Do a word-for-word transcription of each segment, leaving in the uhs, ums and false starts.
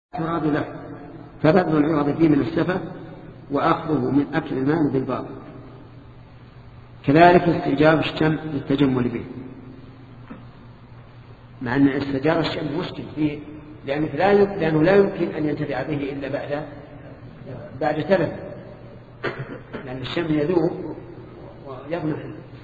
يراد له، فبذل العوض فيه من السفة وأخذه من أكل المال بالباطل. كذلك استئجار الشمع للتجمل به، مع أن استئجار الشمع مشكل فيه، لأنه لا يمكن, لأنه لا يمكن أن ينتفع به إلا بعد بعد تلف، لأن الشمع يذوب ويضمح.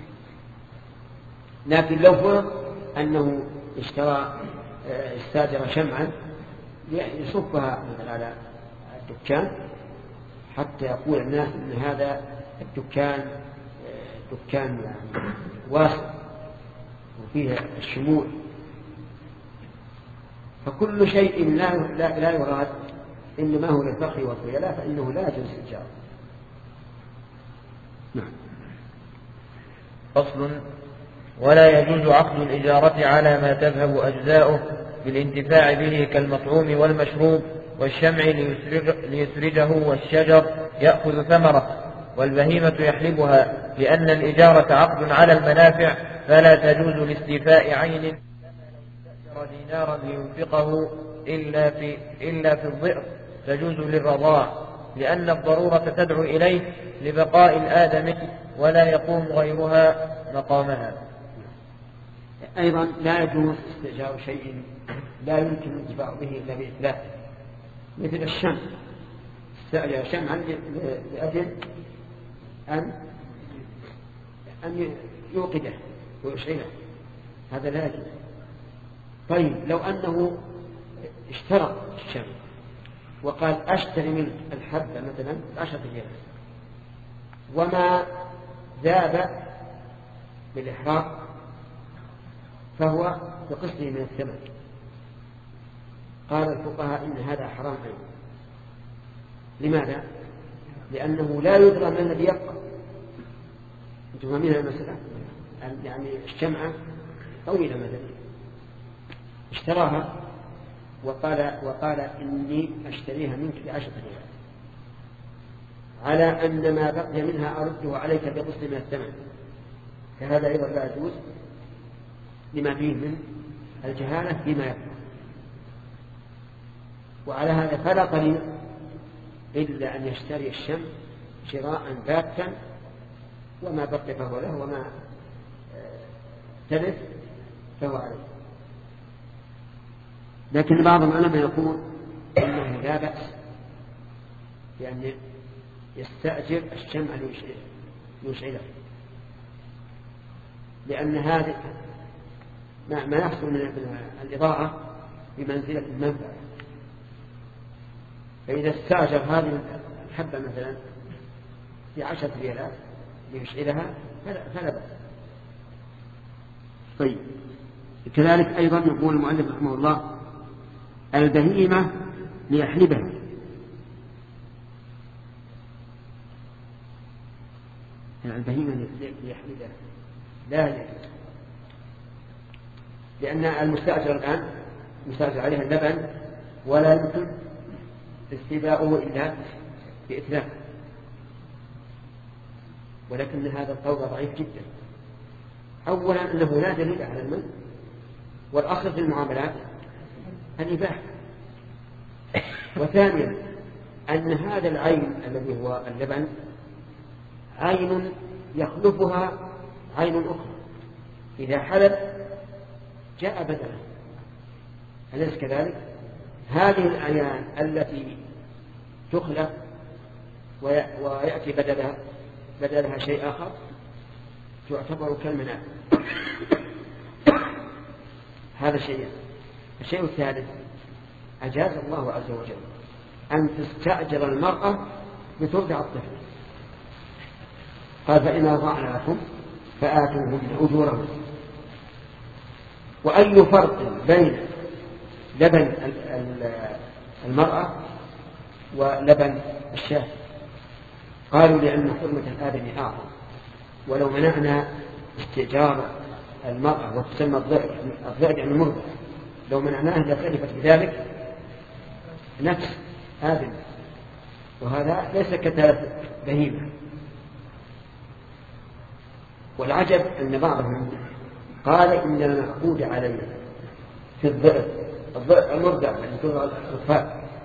لكن لو فرض أنه اشترى استاجر شمعا يصفها مثلا على الدكان حتى يقول الناس أن هذا الدكان دكان يعني واسع وفيه الشموع، فكل شيء لا لا, لا يراد إنما هو للفخر والخيلاء فإنه لا يجوز الإيجار. نعم. فصل: ولا يجوز عقد الإجارة على ما تذهب أجزاؤه بالانتفاع به كالمطعوم والمشروب والشمع ليسرجه والشجر يأخذ ثمره والبهيمة يحلبها، لأن الإجارة عقد على المنافع فلا تجوز لاستيفاء عين دينارا لينفقه إلا في, إلا في الضئر تجوز للرضاع، لأن الضرورة تدعو إليه لبقاء الآدم ولا يقوم غيرها مقامها. أيضا لا يجوز استئجار شيء لا يمكن الانتفاع به إلا بإتلافه، مثل الشمع، استأجر شمعا لأجل أن أن يوقده ويشعله، هذا لا يجوز. طيب لو أنه اشترى الشمع وقال أشتري منك الحبة مثلا عشرة ريال وما ذاب بالإحراق فهو بقسمه من الثمن، قال الفقهاء إن هذا حرام أيضا. لماذا؟ لأنه لا يدرى من الذي يبقى. أنتم فاهمين المسألة؟ يعني الشمعة طويلة مثلا اشتراها وقال, وقال إني أشتريها منك بعشرة ريال على أن ما بقي منها أرده عليك بقسط من الثمن، فهذا أيضا لا يجوز لما فيه من الجهالة فيما يبقى. وعلى هذا فلا طريق إلا أن يشتري الشمع شراء باتا وما بقي فهو له وما تلف فهو عليه. لكن بعض العلماء يقول إنه لا بأس لأن يستأجر الشمع ليشعله، لأن هذا ما يحصل من الإضاءة بمنزلة المنفعة، فإذا استأجر هذه الحبة مثلا بعشرة ريالات ليشعلها فلا بأس. طيب كذلك أيضا يقول المؤلف رحمه الله البهيمة ليحلبها، البهيمة ليحلبها لا يجوز، لأن المستأجر الآن مستأجر عليها اللبن ولا يمكن استباؤه إلا بإتلاف، ولكن هذا القول ضعيف جدا. أولا أنه لا دليل على المنع، والأصل في المعاملات الإباحة، وثانيا أن هذا العين الذي هو اللبن عين يخلفها عين أخرى، إذا حلب جاء بدلا، أليس كذلك؟ هذه الأعيان التي تخلف ويأتي بدلها بدلها شيء آخر تعتبر كالمنافع. هذا شيء. الشيء الثالث أجاز الله عز وجل أن تستأجر المرأة لترضع الطفل، قال فإن أرضعن لكم فآتوهن أجورهن. وأي فرق بين لبن المرأة ولبن الشاة؟ قالوا لأن حرمة الآدم أعظم، ولو منعنا استئجار المرأة وتسمى الضئر، الضئر يعني مرضع، لو منعناه لخلفت بذلك نفس آدم، وهذا ليس كتلف بهيمة. والعجب أن بعضهم قال إن المعقود عليه في الضئر، الضئر المرضع يعني ترضع الأطفال،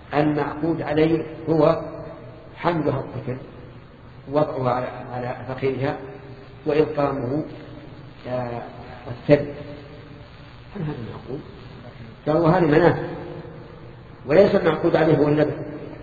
المعقود عليه هو حملها الطفل وضعها على فخذها وإلقامه الثلج. هل هذا المعقود؟ قالوا هذه منافع وليس المعقود عليه هو اللبن.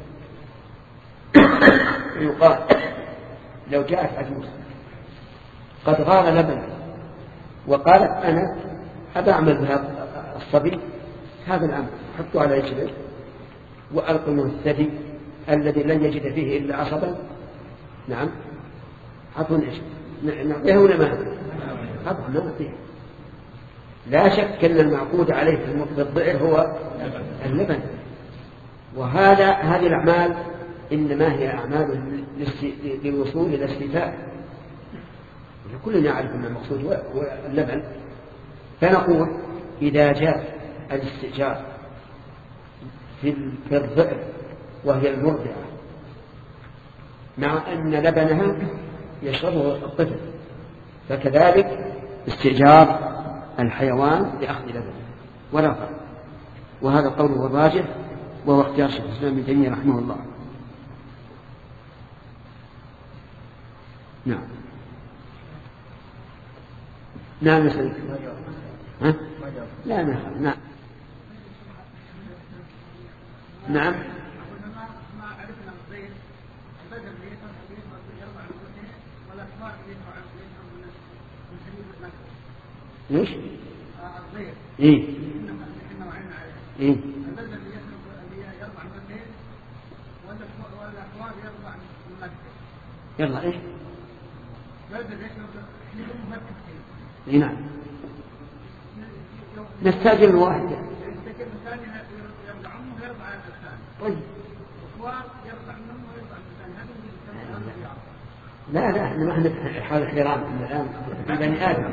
يقال لو جاءت عجوز قد غار لبن وقالت أنا أبى أعمل بهذا الصبي هذا الأمر، حطوا على رجله وألقموا الثدي الذي لن يجد فيه إلا عصبا. نعم حطوا إيش نعطيه ولا ما طبعا ما نعطيه. لا شك أن المعقود عليه في الضئر هو اللبن. وهذا هذه الأعمال إنما هي أعمال للوصول إلى الاستيفاء، كلنا يعرف أن المقصود هو اللبن. فنقول إذا جاء الاستئجار في الضئر وهي المرضعة مع أن لبنها يشربه الطفل، فكذلك استئجار الحيوان لأخذ لبنه ولا فرق. وهذا القول هو الراجح وهو اختيار شيخ الإسلام ابن تيمية رحمه الله. نعم نعم نسألك ها؟ لا نعم نعم نعم ليش؟ إيه إيه يلا إيش؟ إيه نعم نستأجر الواحدة. طيب لا لا احنا ما احنا حال الحرام الآن في بني آدم.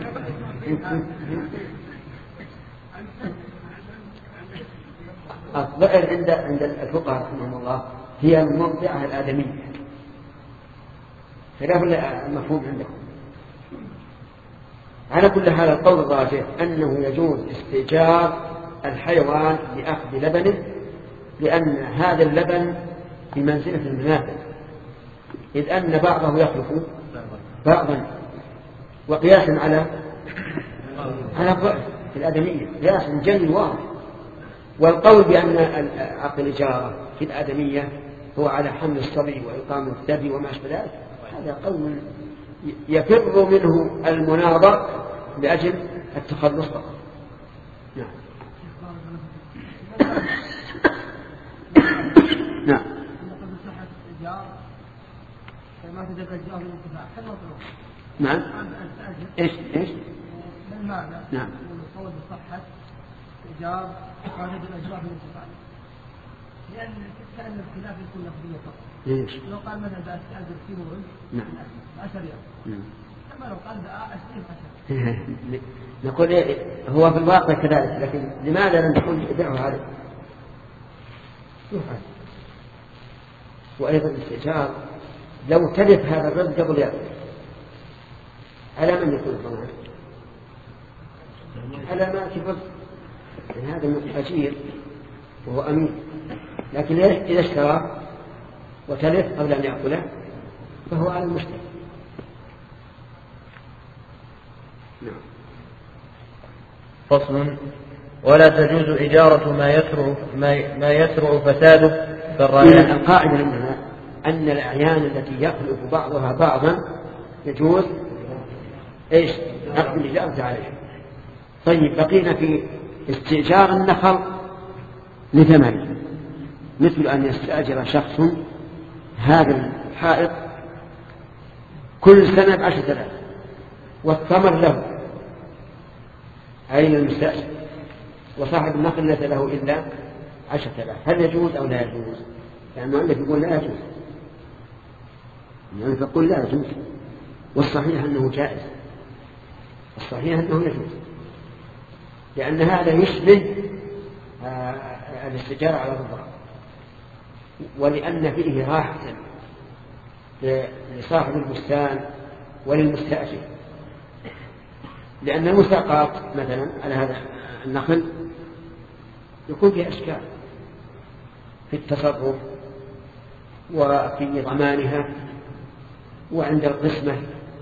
الضئر عند عند الفقهاء رحمهم الله هي المرضعة الآدمية خلاف المفهوم عندكم. على كل حال القول الراجح أنه يجوز استئجار الحيوان لأخذ لبنه، لأن هذا اللبن في منزلة المنافع، إذ أن بعضه يخلف بعضا، وقياسا على على الضعف في الآدمية قياس جلي واضح. والقول بأن عقد الإجارة في الآدمية هو على حمل الصبي وإقام الثدي وما أشبه ذلك، هذا قول يفر منه المناظر لأجل التخلص فقط. نعم نعم نعم ايش ايش نعم القول بصحة إيجار قاعدة الأجراء بالانتفاع، لأن كأن الخلاف يكون لفظية فقط. ليش؟ لو قال مثلا بأستأجر في مول عشر ريال كما لو قال بأشتري عشر. نقول هو في الواقع كذلك، لكن لماذا لم تكون بيعه هذا؟ يفعل. وأيضا الاستئجار لو تلف هذا الرزق قبل يأكل على من يكون الضمان؟ على ما كفر، يعني هذا أجير وهو أمين، لكن إذا اشترى وتلف قبل أن يأكله فهو على المشتري. نعم. فصل: ولا تجوز إجارة ما يسرع ما يسرع فساده كالرعاية. القاعدة منها أن الأعيان التي يخلف بعضها بعضا يجوز إيش؟ أخذ الإجارة عليها. طيب بقينا في استئجار النخل لثمنه، مثل أن يستأجر شخص هذا الحائط كل سنة بعشرة آلاف والثمر له أين المستأجر، وصاحب النخل ليس له إلا عشرة آلاف، هل يجوز أو لا يجوز؟ يعني المؤلف يقول لا يجوز، يعني فقل لا يجوز، والصحيح أنه جائز، الصحيح أنه يجوز، لأن هذا يشبه الاستئجار على الرضا، ولأن فيه راحة لصاحب البستان وللمستأجر، لأن المساقات مثلا على هذا النخل يكون فيه أشكال، في التصرف وفي ضمانها وعند القسمة،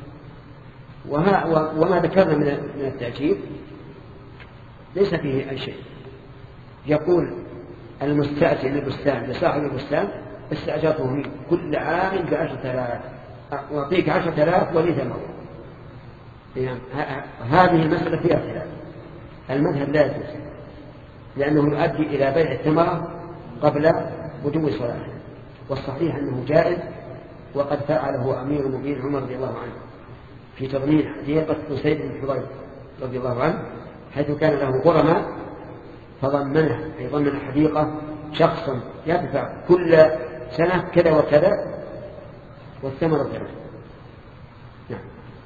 وما ذكرنا من التأجير ليس فيه أي شيء. يقول المستأجر للبستان لصاحب البستان استأجرته منه كل عام بعشرة آلاف، أعطيك عشرة آلاف ولي ثمر. يعني هذه المسألة فيها خلاف، المذهب لا يجوز لأنه يؤدي إلى بيع الثمرة قبل وجوب صلاته، والصحيح أنه جائز، وقد فعله أمير المؤمنين عمر رضي الله عنه في تضمين حديقة أسيد بن حضير رضي الله عنه، حيث كان له غرماء فضمنه أي ضمن حديقة شخصا يدفع كل سنة كذا وكذا والثمرة كذا. نعم.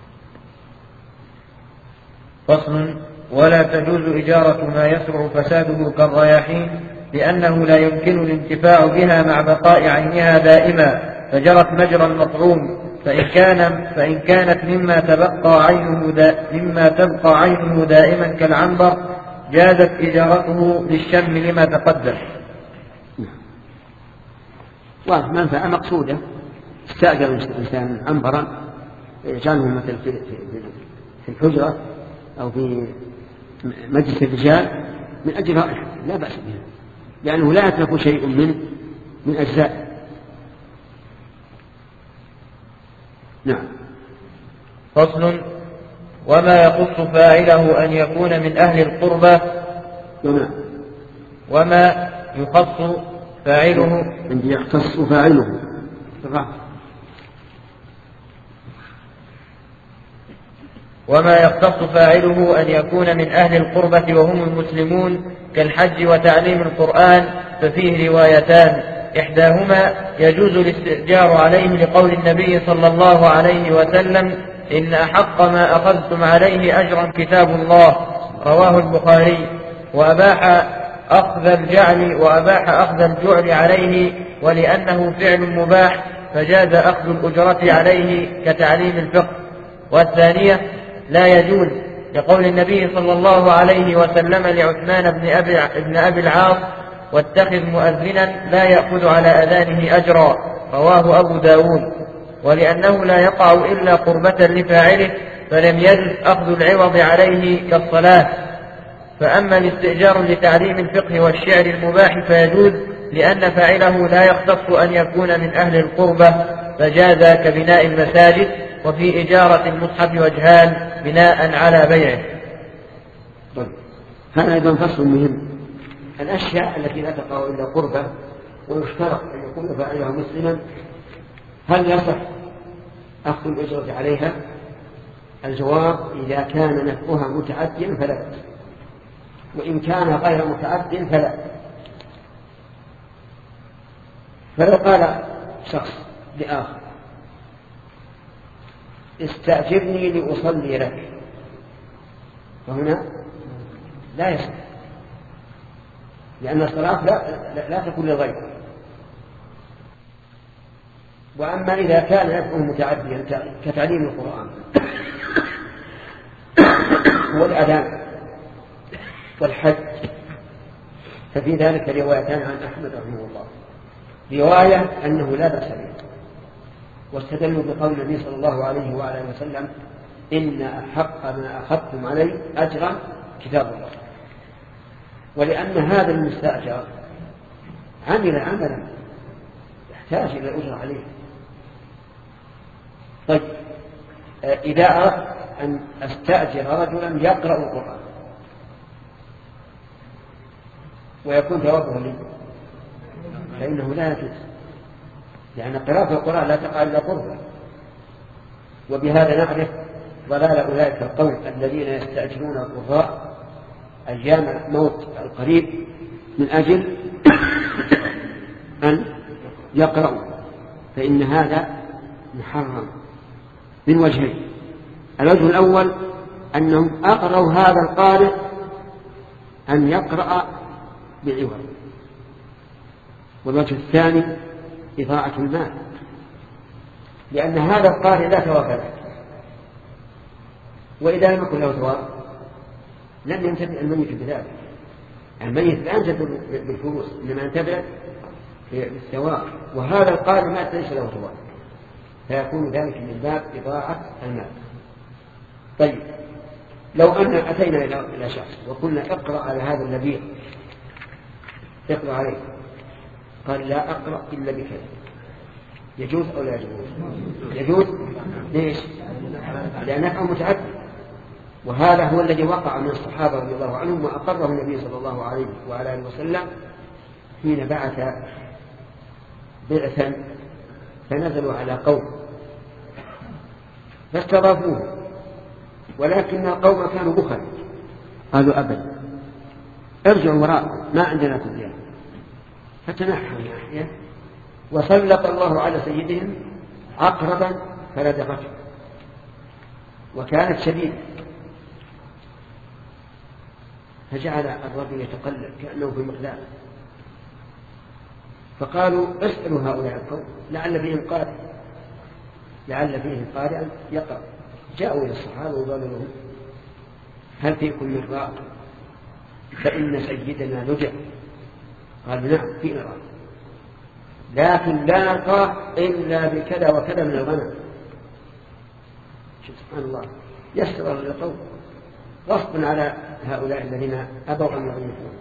فصل: ولا تجوز إجارة ما يسرع فساده كالرياحين، لأنه لا يمكن الانتفاع بها مع بقاء عينها دائما، فجرت مجرى المطعوم، فإن كان فإن كانت مما تبقى عينه دا مما تبقى عينه دائما كالعنبر جازت إجارته للشم لما تقدم. ومنفعة مقصودة، استأجر الإنسان عنبرا يجعله مثل في الحجرة أو في مجلس الرجال من أجل رائحة لا بأس بها، لأنه لا يترك شيء من من أجزاء. نعم. فصل: وما يخص فاعله أن يكون من أهل القربة. وما وما يخص فاعله عندي يختص فاعله وما يختص فاعله أن يكون من أهل القربة وهم المسلمون كالحج وتعليم القرآن، ففيه روايتان: إحداهما يجوز الاستئجار عليه لقول النبي صلى الله عليه وسلم: إن أحق ما أخذتم عليه أجرا كتاب الله، رواه البخاري، وأباح أخذ الجعل وأباح أخذ الجعل عليه ولأنه فعل مباح فجاز أخذ الأجرة عليه كتعليم الفقه. والثانية لا يجوز لقول النبي صلى الله عليه وسلم لعثمان بن أبي, بن أبي العاص: واتخذ مؤذنا لا يأخذ على أذانه أجرا، رواه أبو داود، ولأنه لا يقع إلا قربة لفاعله فلم يجوز أخذ العوض عليه كالصلاة. فأما الاستئجار لتعليم الفقه والشعر المباح فيجوز، لأن فاعله لا يختص أن يكون من أهل القربة، فجاز كبناء المساجد. وفي إجارة المصحف وجهان: بناء على بيعه. طيب. هذا أيضا فصل مهم. الأشياء التي لا تقع إلا قربة ويشترط أن يكون فاعلها مسلما، هل يصح أخذ الأجرة عليها؟ الجواب: إذا كان نفعها متعديا فلا، وإن كان غير متعد فلا. فلو قال شخص لآخر: استأجرني لأصلي لك، فهنا لا يصح، لأن الصلاة لا, لا, لا تكون للغير. وأما إذا كان نفعه متعديا كتعليم القرآن والأذان والحج، ففي ذلك روايتان عن أحمد رحمه الله: رواية أنه لا بأس به، واستدلوا بقول النبي صلى الله عليه وآله وسلم: إن أحق ما أخذتم عليه أجرا كتاب الله، ولأن هذا المستأجر عمل عملا يحتاج إلى الأجر عليه. طيب، إذا أردت أن أستأجر رجلا يقرأ القرآن ويكون ثوابه لي، فإنه لا يجوز، لأن قراءة القرآن لا تقع إلا قربا. وبهذا نعرف ضلال أولئك القوم الذين يستأجرون القراء أيام موت القريب من أجل أن يقرأوا، فإن هذا محرم من وجهين: الوجه الأول أنهم أقرأوا هذا القارئ أن يقرأ بعوض، والوجه الثاني إضاعة المال، لأن هذا القارئ لا ثواب له، وإذا لم يكن له ثواب لم ينتفع الميت بذلك. الميت لا ينتفع بالفلوس، إنما ينتفع بالثواب، وهذا القادر ما ليس له ثواب، فيكون ذلك من باب إضاعة المال. طيب لو أن أتينا إلى شخص وقلنا اقرأ على هذا النبي، اقرأ عليه، قال لا أقرأ إلا بكذا، يجوز أو لا يجوز؟ يجوز. ليش؟ لأن نفعه متعدد، وهذا هو الذي وقع من الصحابة رضي الله عنهم وأقره النبي صلى الله عليه وعلى آله وسلم حين بعث بعثا فنزلوا على قوم فاستضافوه، ولكن القوم كانوا بخل، قالوا أبدا ارجعوا وراء ما عندنا تبيان، فتنحوا ناحية وسلط الله على سيدهم عقربا فلدغته وكانت شديدة، فجعل الرجل يتقلب كأنه في مقلاة، فقالوا اسألوا هؤلاء القوم لعل فيهم قارئ لعل فيهم قارئا يقرأ. جاءوا إلى الصحابة وقالوا لهم هل فيكم من راء فإن سيدنا لجأ؟ قالوا نعم فينا راء، لكن لا نقرأ إلا بكذا وكذا من الغنم. سبحان الله، يسر للقوم غصبا على هؤلاء الذين أبوا أن يضيفون،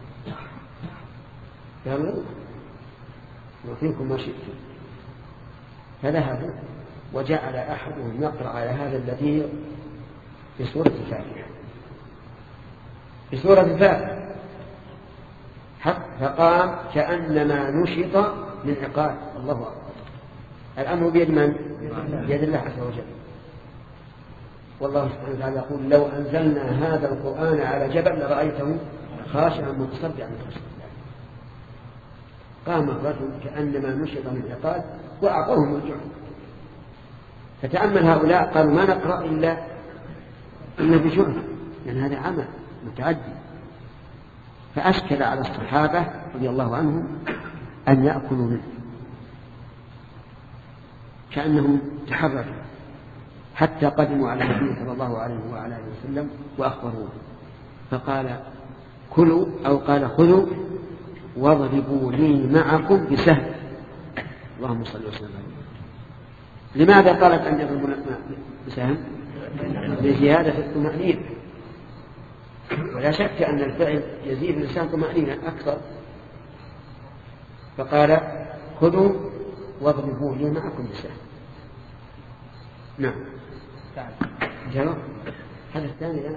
قالوا نعطيكم ما شئتم، فذهبوا وجعل أحدهم يقرأ على هذا الذي في سورة الفاتحة في سورة الفاتحة فقام كأنما نشط من عقال. الله أكبر. الأمر بيد من؟ بيد الله عز وجل. والله سبحانه وتعالى يقول لو أنزلنا هذا القرآن على جبل لرأيته خاشعا متصدعا من خشية الله. قام الرجل كأنما نشط من عقال وأعطوهم الجعل. فتأمل هؤلاء قالوا ما نقرأ إلا إلا بجعل، لأن هذا عمل متعدي. فأشكل على الصحابة رضي الله عنهم أن يأكلوا منه، كأنهم تحركوا حتى قدموا على النبي صلى الله عليه وعلى آله وسلم وأخبروه، فقال كلوا أو قال خذوا واضربوا لي معكم بسهم. اللهم صل وسلم عليه. لماذا قالت أن يضربوا بسهم؟ لزيادة الطمأنينة، ولا شك أن الفعل يزيد الإنسان طمأنينة أكثر، فقال خذوا واضربوا لي معكم بسهم. نعم جلو هذا الثاني لا.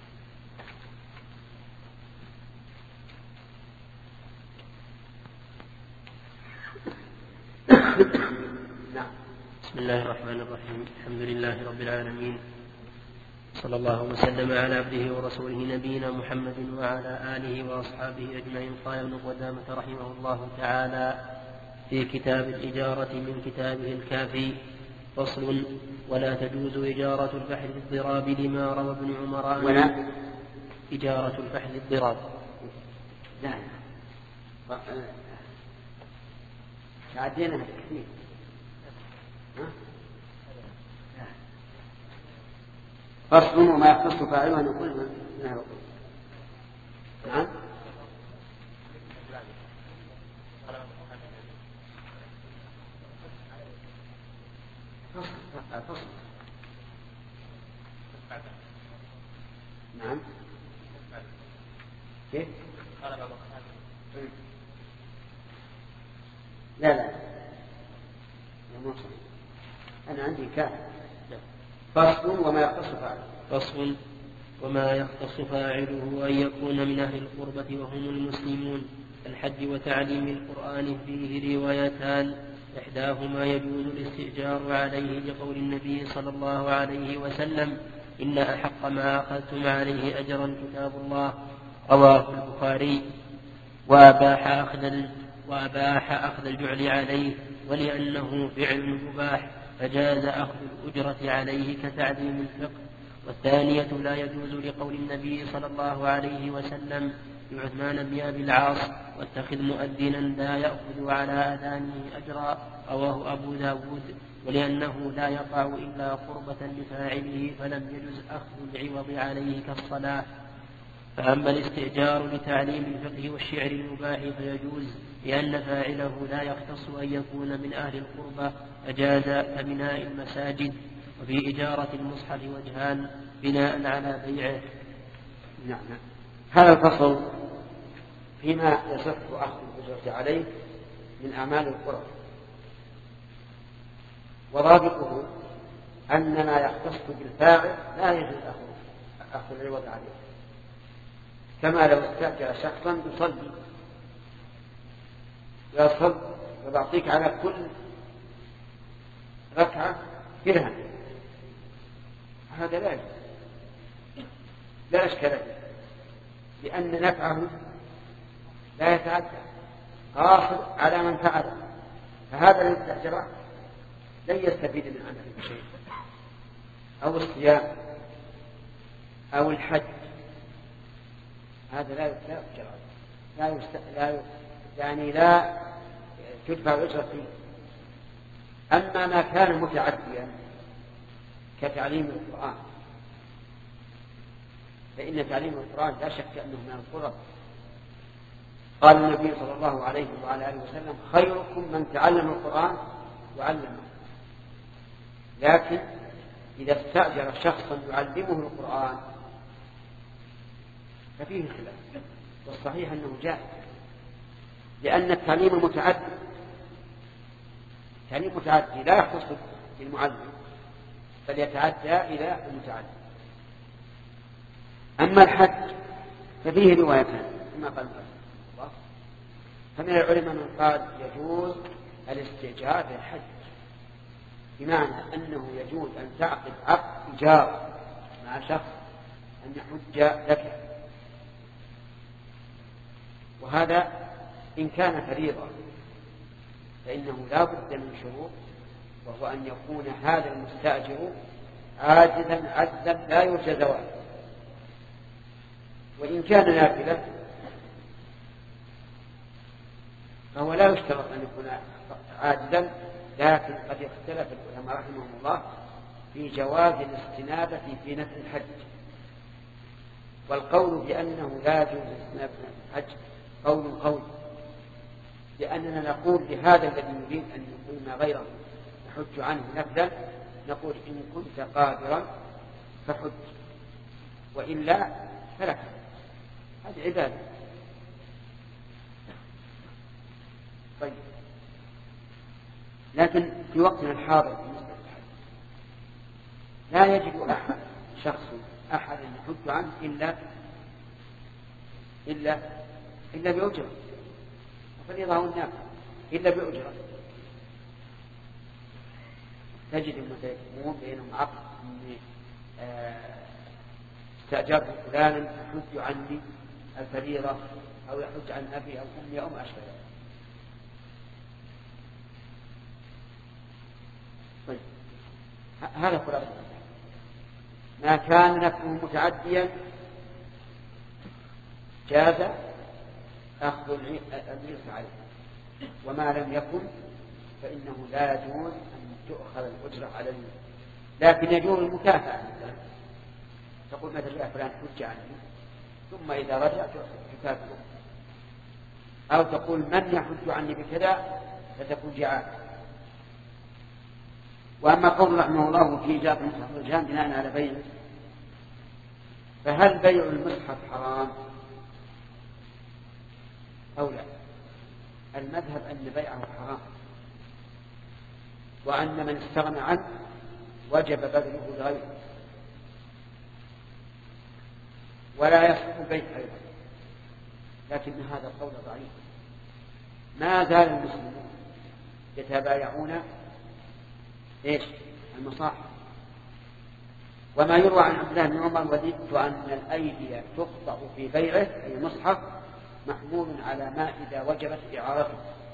بسم الله الرحمن الرحيم. الحمد لله رب العالمين، صلى الله وسلم على عبده ورسوله نبينا محمد وعلى آله وأصحابه أجمعين. قال ابن قدامة رحمه الله تعالى في كتاب الإجارة من كتابه الكافي: فصل: ولا تجوز إجارة الفحل الضراب لما روى ابن عمر ولا إجارة الفحل الضراب. لا تعدينا كثير. فصل وما يختص فاعله أن يقول نعم. نعم فصل نعم كيف؟ لا لا يا موسى أنا عندي كافر. فصل وما يختص فاعله. فصل وما يختص فاعله أن يكون من أهل القربة وهم المسلمون. الحج وتعليم القرآن فيه روايتان: إحداهما يجوز الاستئجار عليه لقول النبي صلى الله عليه وسلم: إن أحق ما أخذتم عليه أجرا كتاب الله، رواه البخاري. وأباح أخذ وأباح أخذ الجعل عليه، ولأنه فعل مباح فجاز أخذ الأجرة عليه كتعليم الفقه. والثانية لا يجوز لقول النبي صلى الله عليه وسلم لعثمان بن أبي العاص: واتخذ مؤذنا لا يأخذ على أذانه أجرا، رواه أبو داود. ولأنه لا يقع إلا قربة لفاعله فلم يجز أخذ العوض عليه كالصلاة. فأما الاستئجار لتعليم الفقه والشعر المباح فيجوز لأن فاعله لا يختص أن يكون من أهل القربى أجاز كبناء المساجد. وفي إجارة المصحف وجهان بناء على بيعه. نعم. هذا الفصل فيما يصح أخذ الأجرة عليه من أعمال القرى، وضابطه أن ما يختص بالفاعل لا يجوز أخذ العوض عليه، كما لو استأجر شخصا يصلي يصل وبعطيك على كل ركعة درهم، هذا لا يجوز، لا أشكال فيه، لأن نفعه لا يتعدى قاصر على من فعله، فهذا المستأجر لن يستفيد من عمله شيء، أو الصيام أو الحج، هذا لا يستأجر، لا يست... لا يعني لا تدفع الأجرة فيه. أما ما كان متعديا كتعليم القرآن فإن تعليم القرآن لا شك أنه من القرب. قال النبي صلى الله عليه وعلى آله وسلم: خيركم من تعلم القرآن وعلمه. لكن إذا استأجر شخصا يعلمه القرآن ففيه خلاف، والصحيح أنه جائز، لأن التعليم متعدي، تعليم متعدي لا يختص بالمعلم بل يتعدى إلى المتعدي. أما الحج ففيه روايتان كما قال الله، فمن العلماء من قال يجوز الاستئجار للحج، بمعنى أنه يجوز أن تعقد عقد إيجار مع شخص أن يحج لك، وهذا إن كان فريضة فإنه لا بد من شروط، وهو أن يكون هذا المستأجر عاجزا عجزا لا يرجى زواله، وإن كان نافلة فهو لا يشترط أن يكون عاجزا، لكن قد يختلف العلماء رحمهم الله في جواز الاستنابة في نفس الحج، والقول بأنه لا يجوز الاستنابة في نفس الحج قول قوي، لأننا نقول لهذا الذي يريد أن يقيم غيره يحج عنه نفلا، نقول إن كنت قادرا فحج، وإلا فلك، هذه عبادة. طيب، لكن في وقتنا الحاضر بالنسبة للحج لا يجد أحد شخص أحد يحج عنه إلا إلا إلا بأجرة، وفريضة الناس إلا بأجرة. تجد المتيممون بينهم عقد أني استأجرت فلانا يحج عني الفريضة أو يحج عن أبي أو أمي أو ما أشبه ذلك. طيب، هذا خلاصة ما كان نفعه متعديا جاز أخذ العرس عليه، وما لم يكن فإنه لا يجوز أن تؤخذ الأجرة على العرس، لكن يجوز المكافأة. مثلا تقول مثلا يا فلان حج عني، ثم إذا رجع تكافئه، أو تقول من يحج عني بكذا فتكون جعالة. وأما قول رحمه الله في إجابة المصحف والجهان بناء على بيعه، فهل بيع المصحف حرام أو لا؟ المذهب أن بيعه حرام، وأن من استغنى عنه وجب بذله لغيره، ولا يصح البيع أيضا، لكن هذا القول ضعيف. ما زال المسلمون يتبايعون إيش؟ المصاحف. وما يروى عن عبد الله بن عمر: وددت أن الأيدي تقطع في بيعه أي مصحف محمول على ما إذا وجبت إعارته،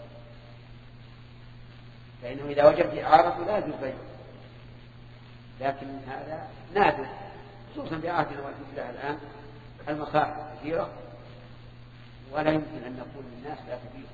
فإنه إذا وجبت إعارته لا يجوز بيعه، لكن هذا نادر، خصوصا في عهدنا والإسلام الآن المصاحف كثيرة ولا يمكن أن نقول للناس لا تبيع.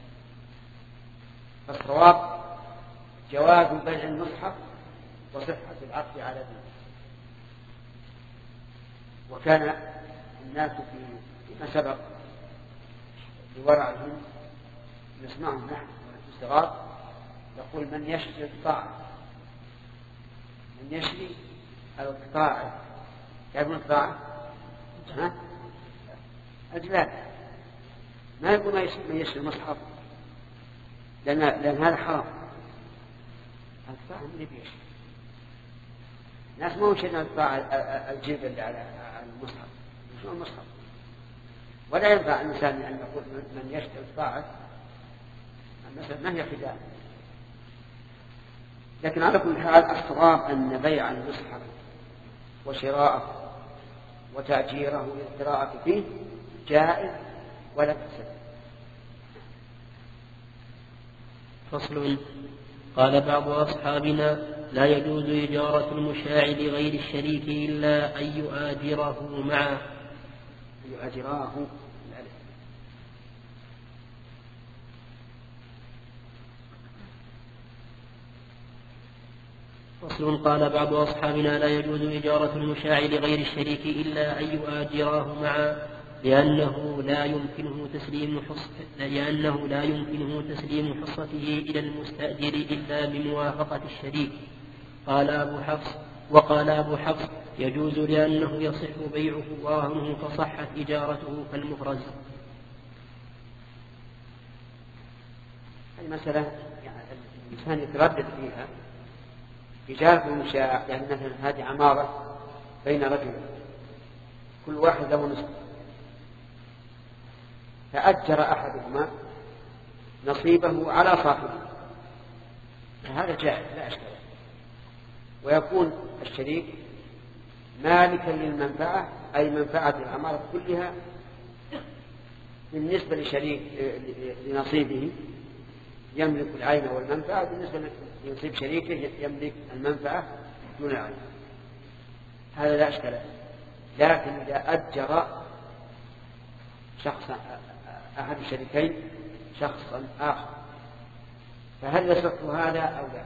فالصواب جواز بيع المصحف وصحة العقد على ذلك. وكان الناس في فيما سبق بورعهم نسمعهم نحن الصغار يقول من يشري القطاع، من يشري القطاع، يعرفون القطاع؟ ها؟ أجلال، ما يقول من يشري المصحف لأن, لأن هذا حرام. القطاع من يشري الناس ما هو شيء القطاع الجلد اللي على المصحف، شو المصحف؟ ولا ينفع الإنسان أن يقول من يشتري الطاعة، المسألة ما هي خداع. لكن على كل حال الصواب أن بيع المصحف وشراءه وتأجيره والقراءة فيه جائز ولا بأس. فصل. قال بعض أصحابنا لا يجوز إجارة المشاع لغير الشريك إلا أن يؤاجره معه. يؤاجراه فصل. قال بعض أصحابنا لا يجوز إجارة المشاع لغير الشريك إلا أن يؤاجراه معه لأنه لا يمكنه تسليم حص... لأنه لا يمكنه تسليم حصته إلى المستأجر إلا بموافقة الشريك. قال أبو حفص وقال أبو حفص يجوز لأنه يصح بيعه ورهنه فصحت إجارته كالمفرز. المسألة يعني الإنسان يتردد فيها. إجارة المشاع يعني مثلا هذه عمارة بين رجل كل واحد له نصف، فأجر أحدهما نصيبه على صاحبه، فهذا جائز لا أشكال، ويكون الشريك مالكا للمنفعة أي منفعة العمارة كلها بالنسبة لشريك لنصيبه يملك العين والمنفعة، بالنسبة لنصيب شريكه يملك المنفعة دون العين. هذا لا أشكال. لكن إذا أجر شخصا أحد الشريكين شخصا آخر فهل يصح هذا أو لا؟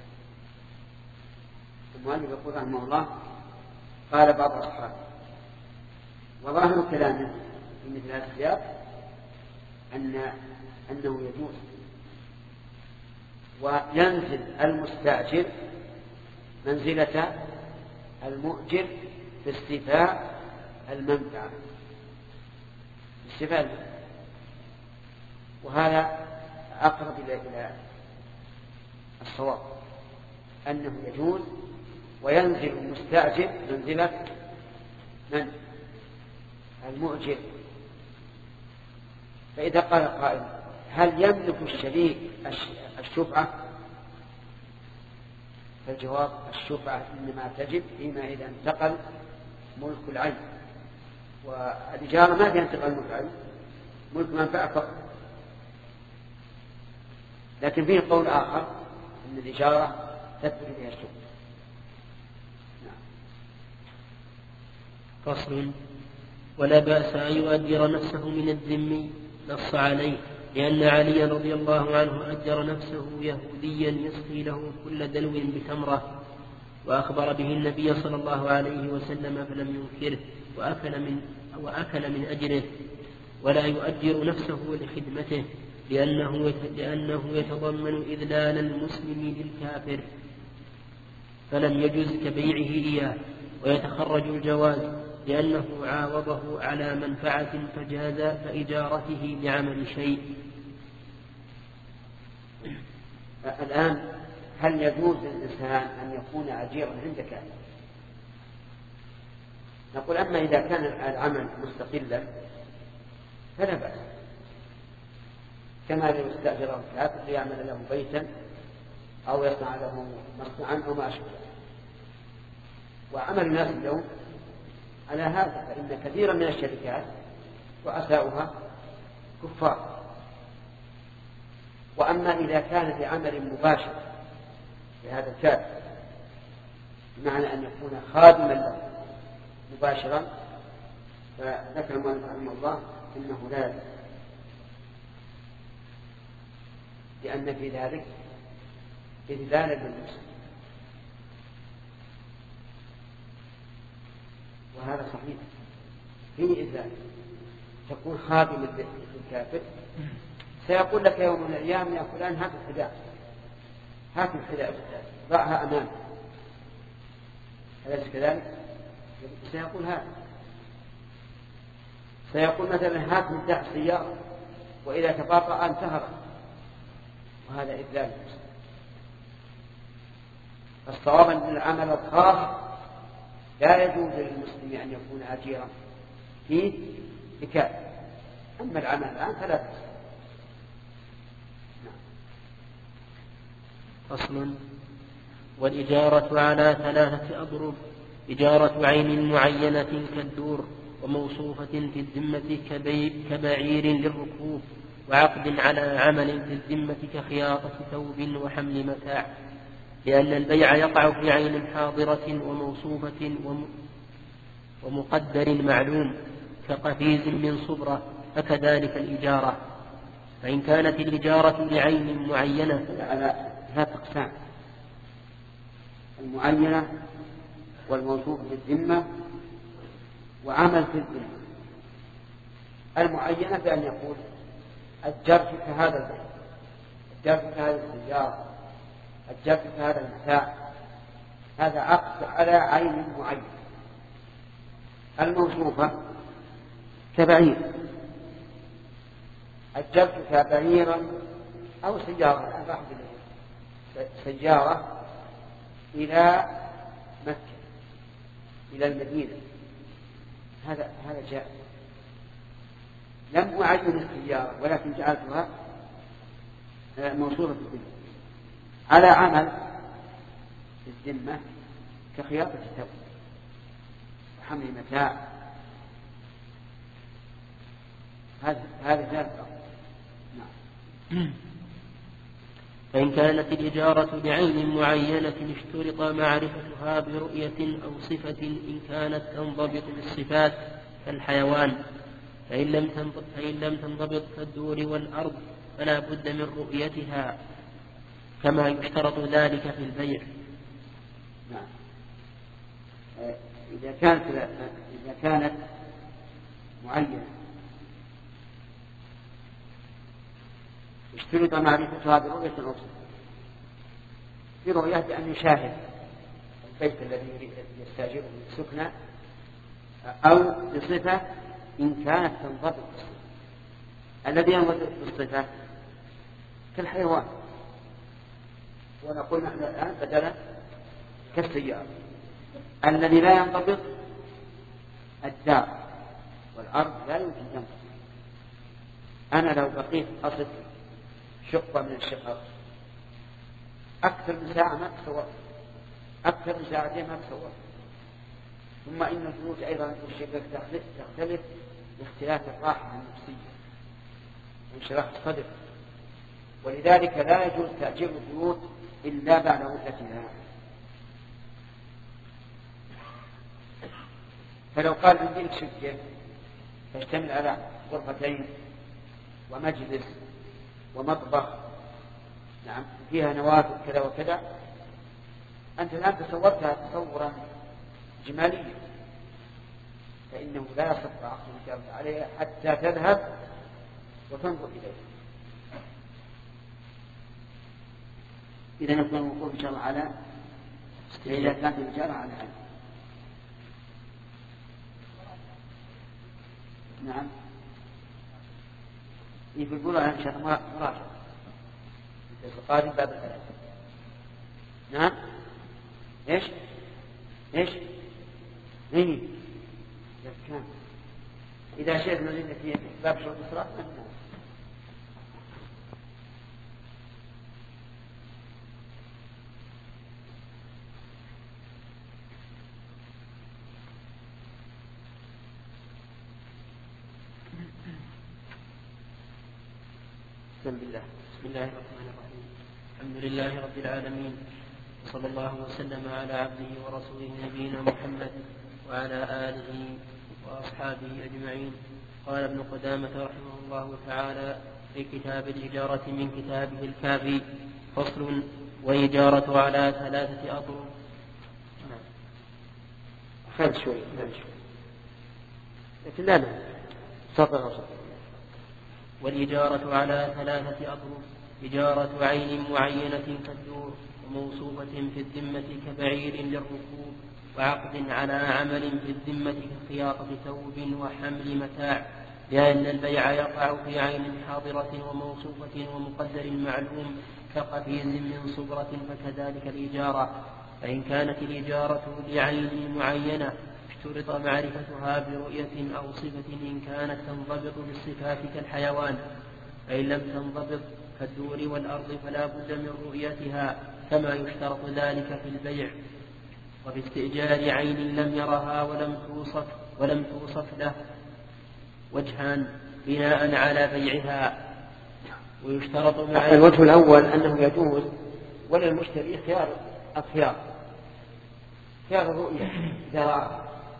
المؤلف يقول رحمه الله قال بعض أصحابه وظاهر كلامه في مثل هذا السياق أن أنه يجوز وينزل المستأجر منزلة المؤجر في استيفاء المنفعة، استيفاء المنفعة. وهذا أقرب إلى الصواب أنه يجوز وينزل المستأجر منزلة من؟ المؤجر. فإذا قال قائل هل يملك الشريك الشفعة؟ فالجواب الشفعة إنما تجب فيما إذا انتقل ملك العين، والإجارة ما فيها انتقال ملك العين، ملك منفعة فقط. لكن فيه قول آخر أن الإجارة تثبت بها الشفعة. فصل. ولا بأس أن يؤجر نفسه من الذمي نص عليه، لأن علي رضي الله عنه أجر نفسه يهوديا يسقي له كل دلو بتمرة، وأخبر به النبي صلى الله عليه وسلم فلم ينكره وأكل من, وأكل من أجره. ولا يؤجر نفسه لخدمته لأنه, لأنه يتضمن إذلال المسلم للكافر فلم يجز كبيعه إياه، ويتخرج الجواز لأنه عاوضه على منفعة فجاز كإجارته لعمل شيء. الآن هل يجوز للإنسان أن يكون أجيرا عند كافر؟ نقول أما إذا كان العمل مستقلا فلا بأس، كما لو استأجره الكافر ليعمل له بيتا أو يصنع له مصنعا أو ما أشبه. وعمل الناس اليوم على هذا، فإن كثيرا من الشركات رؤساؤها كفار. وأما إذا كان بعمل مباشر لهذا الكافر بمعنى أن يكون خادما له مباشرا فذكر المؤلف رحمه الله إنه لا يجوز، لأن في ذلك إذلالا للمسلم، وهذا صحيح فيه إذلال. تكون خادم للكافر سيقول لك يوم من الأيام يا فلان هات الحذاء هات الحذاء ضعها أمامك، أليس كذلك؟ سيقول هذا. سيقول مثلا هات مفتاح السيارة وإذا تباطأ انتهر، وهذا إذلال. الصواب أن العمل الخاص لا يجوز للمسلم أن يكون أجيرا فيه بكافر، أما العمل الآن فلا بأس. فصل. والإجارة على ثلاثة أضرب: إجارة عين معينة كالدور، وموصوفة في الذمة كبعير للركوب، وعقد على عمل في الذمة كخياطة ثوب وحمل متاع، لأن البيع يقع في عين حاضرة وموصوفة ومقدر معلوم كقفيز من صبرة، فكذلك الإجارة. فإن كانت الإجارة لعين معينة على ثلاث أقسام: المعينة والموصوف بالذمة وعمل في الذمة. المعينة بأن يقول أجرتك هذا البيت، أجرتك هذه السيارة، أجرتك هذا المتاع، هذا عقد على عين معينة. الموصوفة كبعير، أجرتك بعيرا أو سيارة سيارة إلى مكة إلى المدينة، هذا هذا جاء. لم أعين السيارة ولكن جعلتها موصولة بالذمة على عمل الذمة كخياطة الثوب وحمل متاع، هذا هذا جاء. نعم. فإن كانت الإجارة بعين معينة اشترط معرفتها برؤية أو صفة إن كانت تنضبط بالصفات كالحيوان، فإن لم تنضبط, فإن لم تنضبط كالدور والأرض فلا بد من رؤيتها، كما يشترط ذلك في البيع. نعم. إذا كانت إذا كانت معينة اشترط معرفتها برؤية أو صفة. في رؤية بأن يشاهد البيت الذي يريد يستأجره للسكنى، أو بصفة إن كانت تنضبط بالصفة. الذي ينضبط بالصفة كالحيوان، ونقول نحن الآن بدلا كالسيارة. الذي لا ينضبط الدار والأرض لا يمكن تنضبط. أنا لو بقيت أصف شقة من الشقق أكثر من ساعة ما تصور، أكثر من ساعتين ما تصور. ثم إن البيوت أيضا في الشقق تختلف باختلاف الراحة النفسية وانشراح الصدر، ولذلك لا يجوز تأجير البيوت إلا بعد مدتها. فلو قال من تلك شقة تشتمل على غرفتين ومجلس ومطبخ، نعم، فيها نوافذ كذا وكذا، أنت الآن تصورتها تصورا جماليا، فإنه لا يصح عقد الإجارة عليها حتى تذهب وتنظر إليه. إذا نكون الوقوف إن شاء الله على إذا كانت الإجارة على عين. نعم. يقولون إن شاء الله مراجعة القادم باب الثلاثة. نعم. إيش إيش إيه كان إذا شئت نزلنا في باب شروط الصلاة. بسم الله. بسم الله الرحمن الرحيم. الحمد لله رب العالمين، وصلى الله وسلم على عبده ورسوله نبينا محمد وعلى آله وأصحابه أجمعين. قال ابن قدامة رحمه الله تعالى في كتاب الإجارة من كتابه الكافي: فصل: وإجارة على ثلاثة أضرب. خذ شوي خذ شوي لكن لا لا سطر سطر. والإجارة على ثلاثة أطرق: إجارة عين معينة كالدور، وموصوفة في الذمة كبعير للركوب، وعقد على عمل في الذمة كخياطة ثوب وحمل متاع، لأن البيع يقع في عين حاضرة وموصوفة ومقدر معلوم كقفيز من صبرة، فكذلك الإجارة. فإن كانت الإجارة لعين معينة اشترط معرفتها برؤية أو صفة إن كانت تنضبط بالصفات كالحيوان، فإن لم تنضبط كالدور والأرض فلا بد من رؤيتها، كما يشترط ذلك في البيع. وفي استئجار عين لم يرها ولم توصف, ولم توصف له وجهان بناء على بيعها. ويشترط مع الوجه الأول أنه يجوز وللمشتري خيار الخيار خيار الرؤية إذا رأى.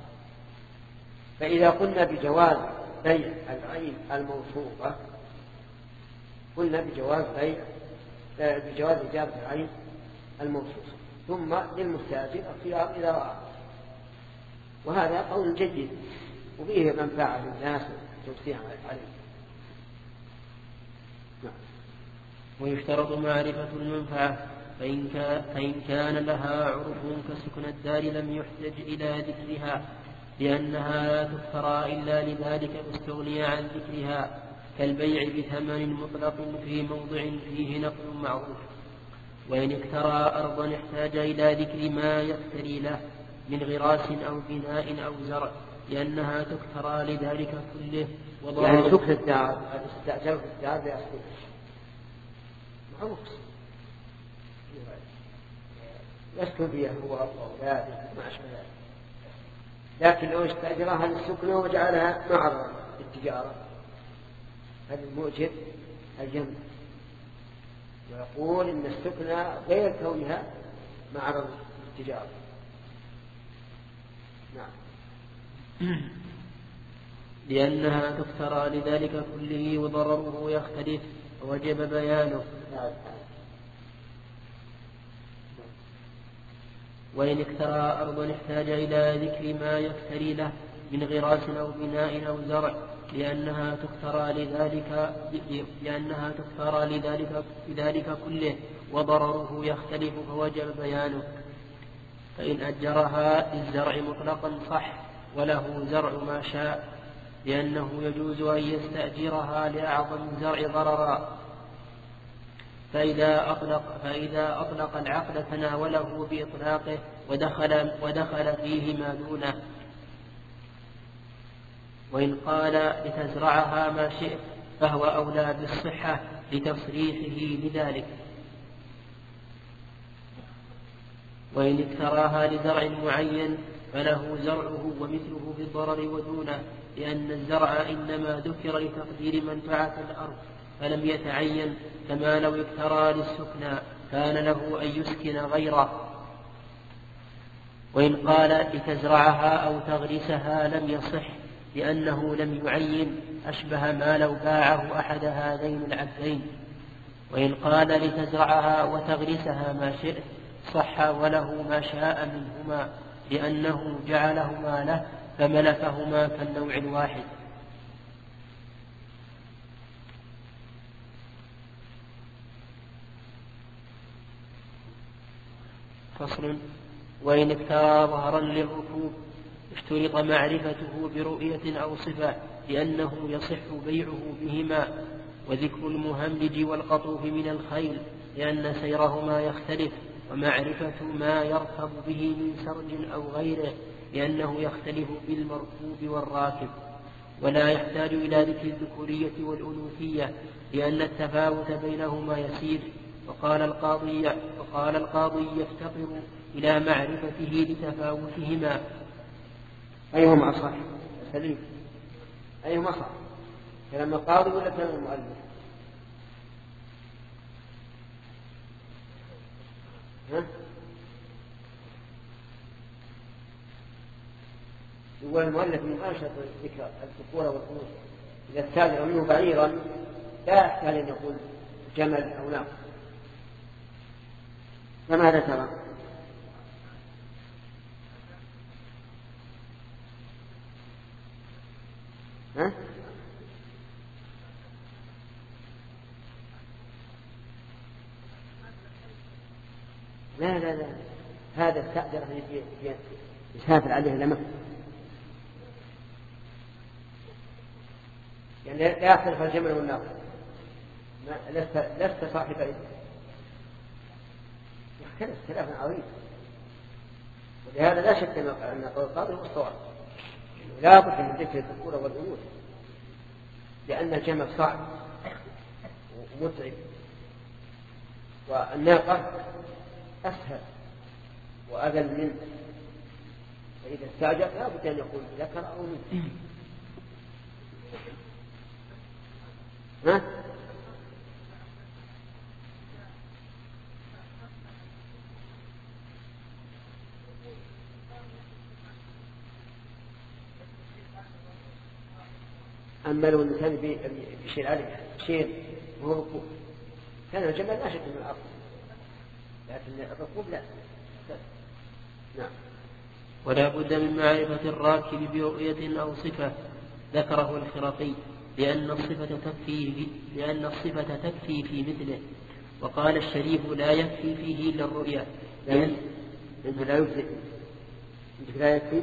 فإذا قلنا بجواز بيع العين الموصوفة قلنا بجواز بيع بجواز إجابة العين الموصوفة، ثم للمستأجر الخيار إذا رأى. وهذا قول جيد وفيه منفعة للناس وتوسيع عليه. ويشترط معرفة المنفعة، فإن كان, فإن كان لها عرف كسكن الدار لم يحتج إلى ذكرها، لأنها لا تفترى إلا لذلك واستغني عن ذكرها، كالبيع بثمن مطلق في موضع فيه نقل معروف. وإن اكترى أرضا احتاج إلى ذكر ما يفتري له من غراس أو بناء أو زرع، لأنها تكترى لذلك كله. يعني سكن الدار استأجر في الدار بأسكن معروف يسكن فيها هو وأولاده ما أشبه ذلك. لكن لو استأجرها للسكنة وجعلها معرض للتجارة هذا الموجب الجنة، ويقول إن السكنة غير كونها معرض للتجارة. نعم. لأنها تفترى لذلك كله وضرره يختلف ووجب بيانه. وإن اكترى أرضا احتاج إلى ذكر ما يفتري له من غراس أو بناء أو زرع، لأنها تكترى لذلك لأنها تكترى لذلك لذلك كله وضرره يختلف فوجب بيانه. فإن أجرها للزرع مطلقا صح وله زرع ما شاء، لأنه يجوز أن يستأجرها لأعظم الزرع ضررا، فإذا أطلق, فإذا أطلق العقد تناوله بإطلاقه ودخل, ودخل فيه ما دونه. وإن قال لتزرعها ما شئت فهو أولى بالصحة لتصريحه بذلك. وإن اكتراها لزرع معين فله زرعه ومثله في الضرر ودونه، لأن الزرع إنما ذكر لتقدير منفعة الأرض فلم يتعين، كما لو اكترى للسكنى كان له أن يسكن غيره. وإن قال لتزرعها أو تغرسها لم يصح، لأنه لم يعين، أشبه ما لو باعه أحد هذين العبدين. وإن قال لتزرعها وتغرسها ما شئت صح وله ما شاء منهما، لأنه جعلهما له فملكهما كالنوع الواحد. فصل. وإن اكترى ظهرا للركوب اشترط معرفته برؤية أو صفة، لأنه يصح بيعه بهما، وذكر المهمج والقطوف من الخيل لأن سيرهما يختلف، ومعرفة ما يركب به من سرج أو غيره لأنه يختلف بالمركوب والراكب. ولا يحتاج إلى ذكر الذكورية والأنوثية لأن التفاوت بينهما يسير. وقال القاضي, وقال القاضي يفتقر إلى معرفته لتفاوتهما. أيهما صح؟ سليم. أيهما صح؟ كلام القاضي ولا كلام المؤلف؟ ها؟ يقول المؤلف من أنشط ذكر الذكور والأنوثة، إذا استأجر منه بعيرا لا يحتاج أن يقول جمل أو ناقة. فماذا ترى؟ ها؟ لا لا لا هذا استأجر يسافر عليه إلى مكة، يعني لا يختلف الجمل والناقة، لست لست صاحب إذن، يختلف اختلافا عظيما. ولهذا لا شك أن قول القاضي هو الصواب، لا بد من ذكر الذكور والأنوثة، لأن الجمل صعب ومتعب، والناقة أسهل وأذل منه، فإذا استعجل لا بد أن يقول ذكر أو أنثى. ها؟ أما لو الإنسان بيشيل عليه شيل وهو ركوب كان الجمل لا شك من الأرض، لكن الركوب لا. نعم. ولا بد من معرفة الراكب برؤية أو صفة ذكره الخرقي، لأن الصفة تكفي لأن الصفة تكفي في مثله. وقال الشريف لا يكفي فيه إلا الرؤية، لأن لا يكفي لا يكفي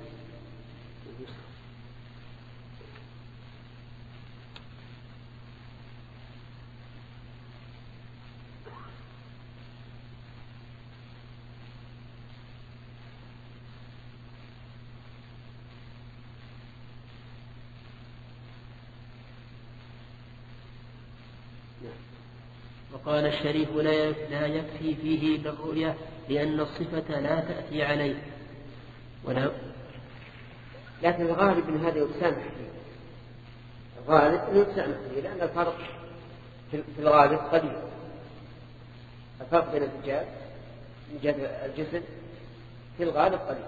وقال الشريف لا يكفي فيه إلا الرؤية، لأن الصفة لا تأتي عليه. ولا لكن الغالب من هذا يتسامح فيه، الغالب أنه يتسامح فيه، لأن الفرق في الغالب قليل، الفرق بين الرجال من جهة الجسد في الغالب قليل.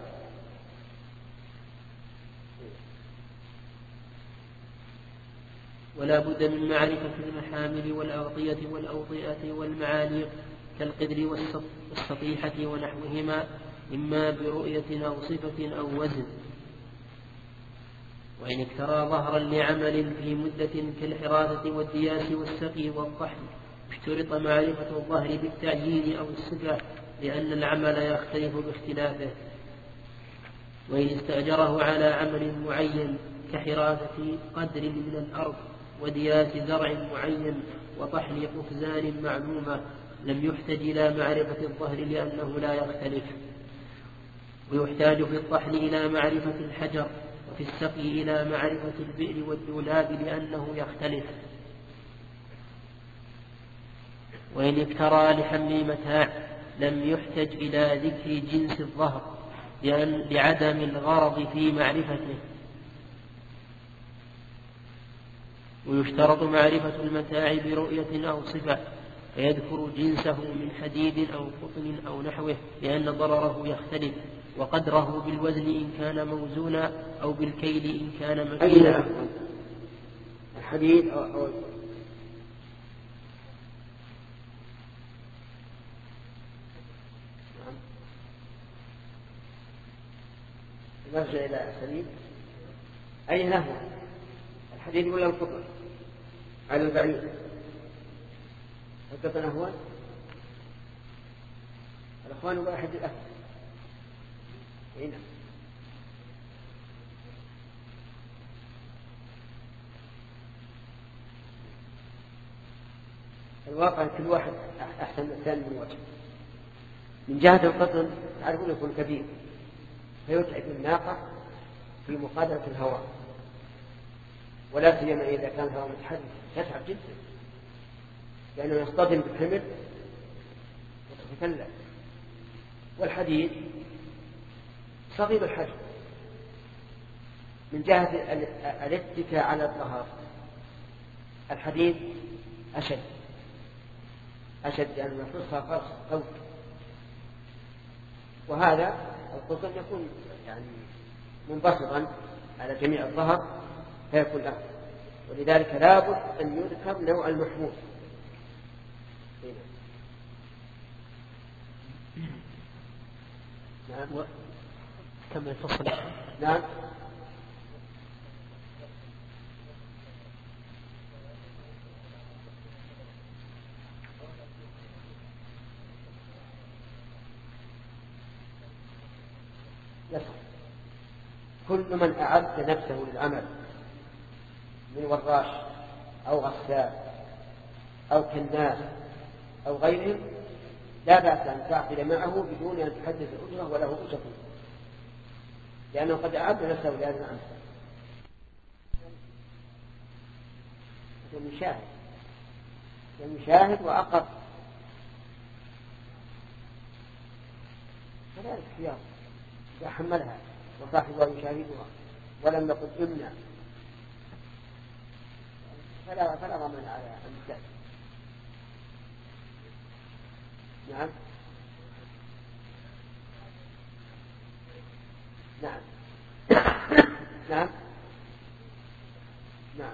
ولا بد من معرفة المحامل والأغطية والأوطئة والمعاليق كالقدر والسطيحة ونحوهما، إما برؤية أو صفة أو وزن. وإن اكترى ظهرا لعمل في مدة كالحراثة والدياس والسقي والطحن اشترط معرفة الظهر بالتعيين أو الصفة، لأن العمل يختلف باختلافه. وإن استأجره على عمل معين كحراثة قدر من الأرض ودياس زرع معين وطحن قفزان معلومة لم يحتج إلى معرفة الظهر لأنه لا يختلف. ويحتاج في الطحن إلى معرفة الحجر، وفي السقي إلى معرفة البئر والدولاب لأنه يختلف. وإن اكترى لحمل متاع لم يحتج إلى ذكر جنس الظهر لأن لعدم الغرض في معرفته. ويشترط معرفة المتاع برؤية أو صفة، فيذكر جنسه من حديد أو قطن أو نحوه لأن ضرره يختلف، وقدره بالوزن إن كان موزونا أو بالكيل إن كان مكيلا. الحديد أو, أو نرجع إلى السليم. أي نهو الحديد ولا القطن على البعيد؟ القطن هو الأخوان واحد الأخ هنا. الواقع كل واحد أحسن من الثاني من وجه. من جهة القطن تعرفون يكون كبير فيتعب الناقة في مقابلة الهواء، ولا سيما إذا كان الهواء متحرك تتعب جدا لأنه يصطدم بالحمل وتتكلم. والحديد صغير الحجم من جهة الاتكاء على الظهر، الحديد أشد أشد لأنه يحرصها فرص قوي، وهذا القطن يكون يعني منبسطا على جميع الظهر فيكون أفضل. ولذلك لابد أن يذكر نوع المحمول. نعم. كم الفصل؟ نعم. يسقط. كل من أعد نفسه للعمل من وراش أو غسال أو كناس أو غيرهم لا بأس أن تعقد معه بدون أن تحدث الأجرة وله أجرة، لأنه قد أعد نفسه لهذا العمل. المشاهد المشاهد وأقر كذلك خيار إذا حملها وصاحبها يشاهدها ولم يقل إمنع فلا فلا ضمان على المشاهد. نعم نعم نعم نعم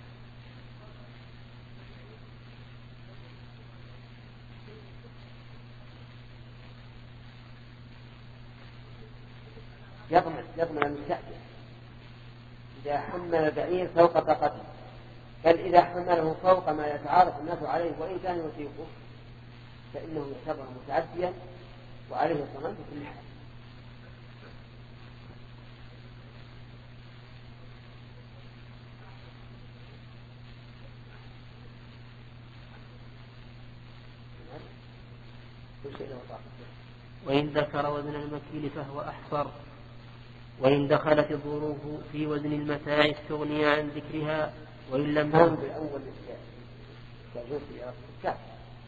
يضمن يضمن المستأجر إذا حمل البعير فوق طاقته، بل إذا حمله فوق ما يتعارف الناس عليه وإن كان يطيقه فإنه يعتبر متعديا وعليه الضمان في كل حال. وإن ذكر وزن المكيل فهو أحصر. وإن دخلت الظروف في وزن المتاع استغني عن ذكرها وإن لم هذا الأول كجزء الكتاب.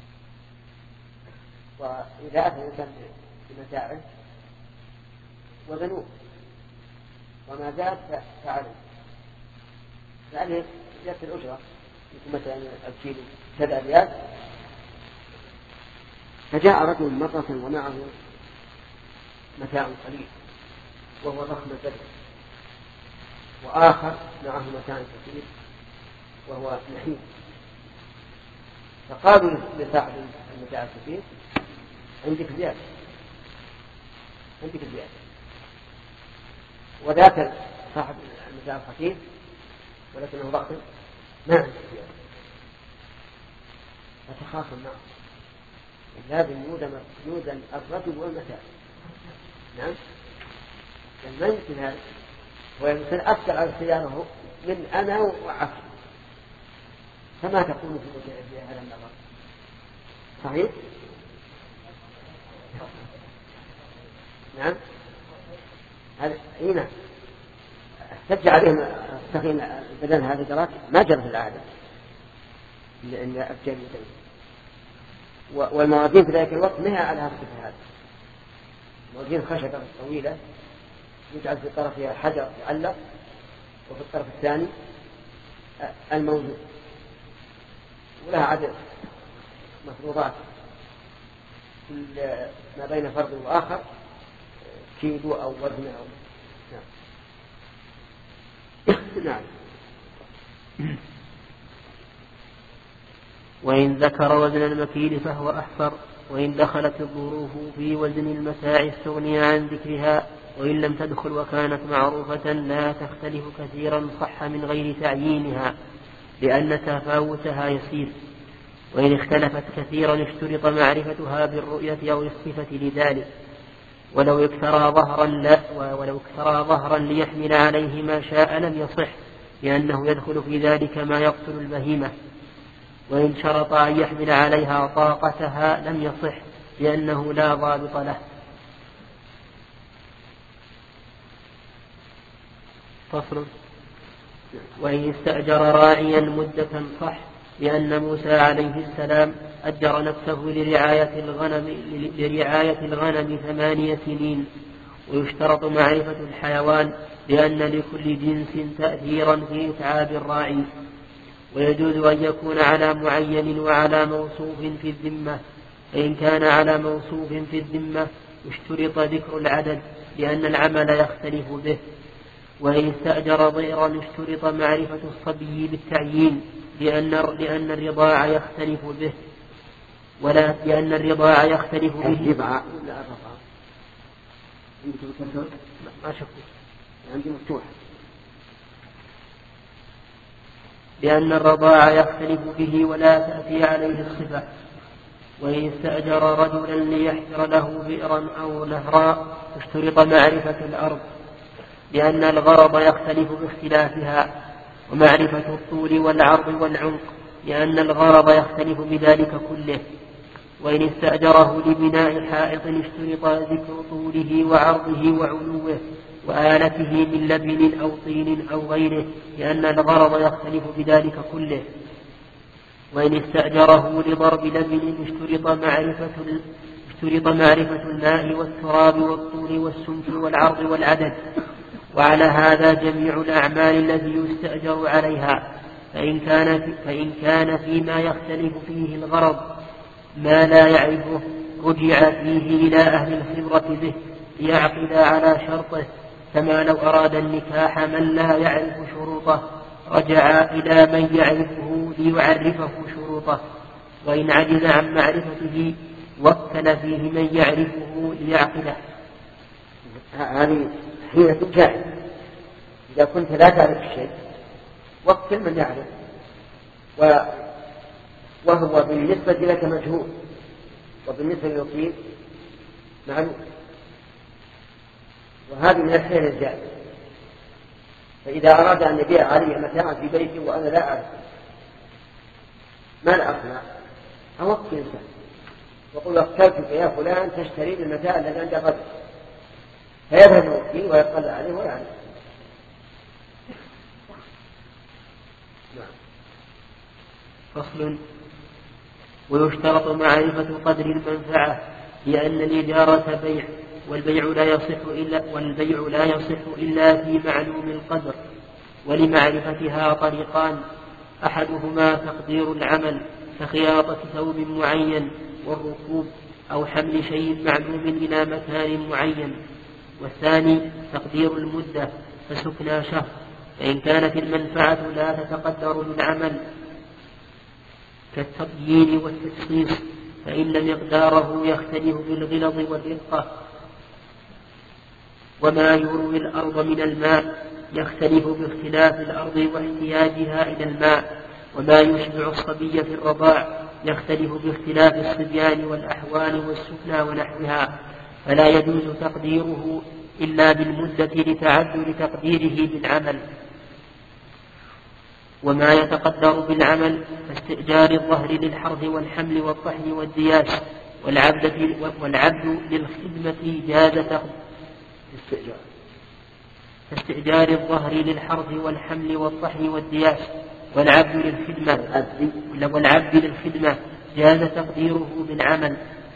وإذا أتى الإنسان بمتاعه وزنوه وما زاد فعله فعليه يأتي الأجرة مثل مثلا الكيلو كذا ريال. فجاء رجل مرة ومعه متاع قليل وهو ضخم البدن، وآخر معه متاع كثير وهو نحيف، فقالوا لصاحب المتاع الكثير عندك زيادة عندك زيادة، وذاك صاحب المتاع الخفيف ولكنه ضخم ما عنده زيادة، فتخاصم معه. لازم يوزن الرجل والمتاع. نعم ما يمكن هذا، ويمكن أكثر على اختياره من أنا وعكس. فما تكون في هذا النظر صحيح؟ نعم هذا هنا احتج عليهم السخين بدل هذه الدرات ما جرت العادة إلا أفجر يدين، والموازين في ذلك الوقت نهى على هذا. موازين خشبة طويلة يجعل في طرفها حجر يعلق وفي الطرف الثاني الموزون، ولها عدد مفروضات كل ما بين فرد وآخر كيلو أو وزن أو نعم. نعم. وإن ذكر وزن المكيل فهو أحفر. وإن دخلت الظروف في وزن المتاع استغني عن ذكرها وإن لم تدخل وكانت معروفة لا تختلف كثيرا صح من غير تعيينها لأن تفاوتها يسير. وإن اختلفت كثيرا اشترط معرفتها بالرؤية أو الصفة لذلك، ولو اكترى ظهرا لا ولو اكترى ظهرا ليحمل عليه ما شاء لم يصح لأنه يدخل في ذلك ما يقتل البهيمة. وإن شرط أن يحمل عليها طاقتها لم يصح لأنه لا ضابط له. فصل. وإن استأجر راعيا مدة صح لأن موسى عليه السلام أجر نفسه لرعاية الغنم, لرعاية الغنم ثمانية سنين. ويشترط معرفة الحيوان لأن لكل جنس تأثيرا في إتعاب الراعي. ويجوز أن يكون على معين وعلى موصوف في الذمة، فإن كان على موصوف في الذمة اشترط ذكر العدد لأن العمل يختلف به. وإن استأجر ضيرا اشترط معرفة الصبي بالتعيين لأن لأن الرضاع يختلف به ولا لأن الرضاع يختلف به. الرضاع ولا الرضاع؟ ما شكوا عندي مفتوح. لأن الرضاع يختلف به ولا تأتي عليه الصفة. وإن استأجر رجلا ليحفر له بئرا أو نهرا اشترط معرفة الأرض، لأن الغرض يختلف باختلافها، ومعرفة الطول والعرض والعمق، لأن الغرض يختلف بذلك كله. وإن استأجره لبناء حائط اشترط ذكر طوله وعرضه وعلوه وآلته من لبن أو طين أو غيره، لأن الغرض يختلف بذلك كله. وإن استأجره لضرب لبن اشترط معرفة, اشترط معرفة الماء والتراب والطول والسمك والعرض والعدد. وعلى هذا جميع الأعمال التي يستأجر عليها، فإن كان, في فإن كان فيما يختلف فيه الغرض ما لا يعرفه رجع فيه إلى أهل الخبرة به ليعقد على شرطه، كما لو أراد النكاح من لا يعرف شروطه رجع إلى من يعرفه ليعرفه شروطه، وإن عجز عن معرفته وكل فيه من يعرفه ليعقده. هذه حيلة جائزة، إذا كنت لا تعرف الشيء وكل من يعرف، وهو بالنسبة لك مجهول وبالنسبة للوكيل معلوم، وهذه من الحيلة الجائزة. فإذا أراد أن يبيع علي متاعا في بيتي وأنا لا أعرف ما الأصنع، أوكل إنسان وقل وكلتك يا فلان تشتري المتاع الذي عند غد، فيذهب الوكيل ويطلع عليه ويعرف. فصل. ويشترط معرفة قدر المنفعة، لأن الإجارة بيع، والبيع لا يصح إلا والبيع لا يصح إلا في معلوم القدر. ولمعرفتها طريقان، أحدهما تقدير العمل كخياطة ثوب معين والركوب أو حمل شيء معلوم إلى مكان معين، والثاني تقدير المدة فسكنى شهر. فإن كانت المنفعة لا تتقدر للعمل كالتبيين والتشخيص فإن مقداره يختلف بالغلظ والرقة. وما يروي الأرض من الماء يختلف باختلاف الأرض واحتياجها إلى الماء. وما يشبع الصبي في الرضاع يختلف باختلاف الصبيان والأحوال والسكنى ونحوها، فلا يجوز تقديره إلا بالمدة لتعذر تقديره بالعمل. وما يتقدر بالعمل كاستئجار الظهر للحرث والحمل والطحن والدياس، والعبد, والعبد للخدمة جاز كاستئجار الظهر للحرث والحمل والطحن والدياس، والعبد للخدمة والعبد للخدمة جاز تقديره بالعمل.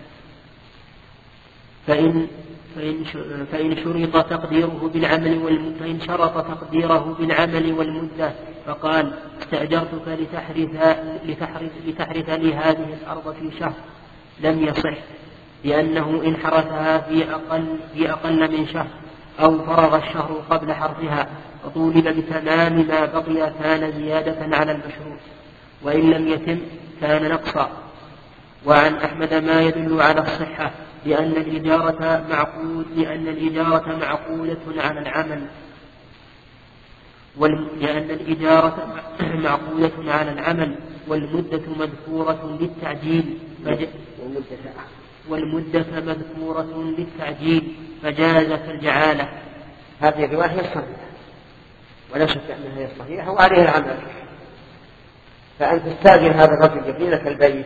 فإن فإن فإن شرط تقديره بالعمل والمدة فإن شرط تقديره بالعمل والمدة فقال استأجرتك لتحرث لتحرث لتحرث لي هذه الأرض في شهر لم يصح، لأنه إن حرثها في أقل في أقل من شهر أو فرغ الشهر قبل حرثها وطولب بتمام ما بقي كان زيادة على المشروط، وإن لم يتم كان نقصا. وعن أحمد ما يدل على الصحة، لأن الإجارة معقود لأن الإجارة معقودة على العمل لأن الإجارة معقودة على العمل والمدة مذكورة للتعجيل والمدة مذكورة للتعجيل فجاز كالجعالة. هذه الرواية هي الصحيحة ولا شك أنها هي الصحيحة وعليه العمل. فأنت تستأجر هذا الرجل يبني لك البيت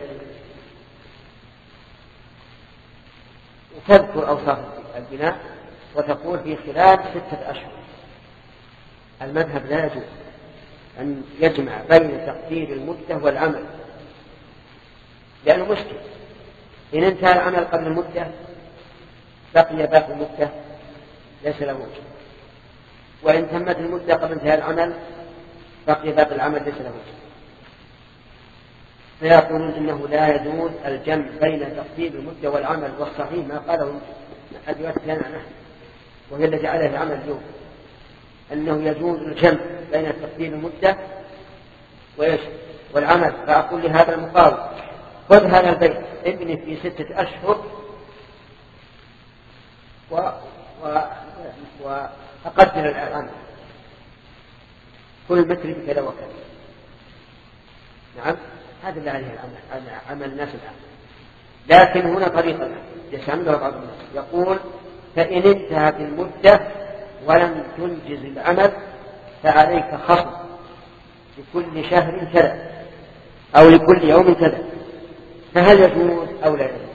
وتذكر أوصاف البناء وتقول في خلال ستة أشهر. المذهب لا يجوز أن يجمع بين تقدير المدة والعمل، لأنه مشكل. إن انتهى العمل قبل المدة بقي باقي المدة ليس له وجه، وإن تمت المدة قبل انتهاء العمل بقي باقي العمل ليس له وجه. فيقولون إنه لا يجوز الجمع بين تقدير المدة والعمل، والصحيح ما قاله الرواية لنا نحن وهي التي عليها العمل اليوم، أنه يجوز الجمع بين تقدير المدة والعمل. فأقول لهذا المقاول خذ هذا البيت ابني في ستة أشهر و... و... وأقدر العمل كل متر بكذا وكذا. نعم، هذا اللي عليه العمل، عمل الناس الآن. لكن هنا طريقة يستعملها بعض الناس، يقول فإن انتهت المدة ولم تنجز العمل فعليك خصم لكل شهر كذا أو لكل يوم كذا. فهل يجوز أو لا يجوز؟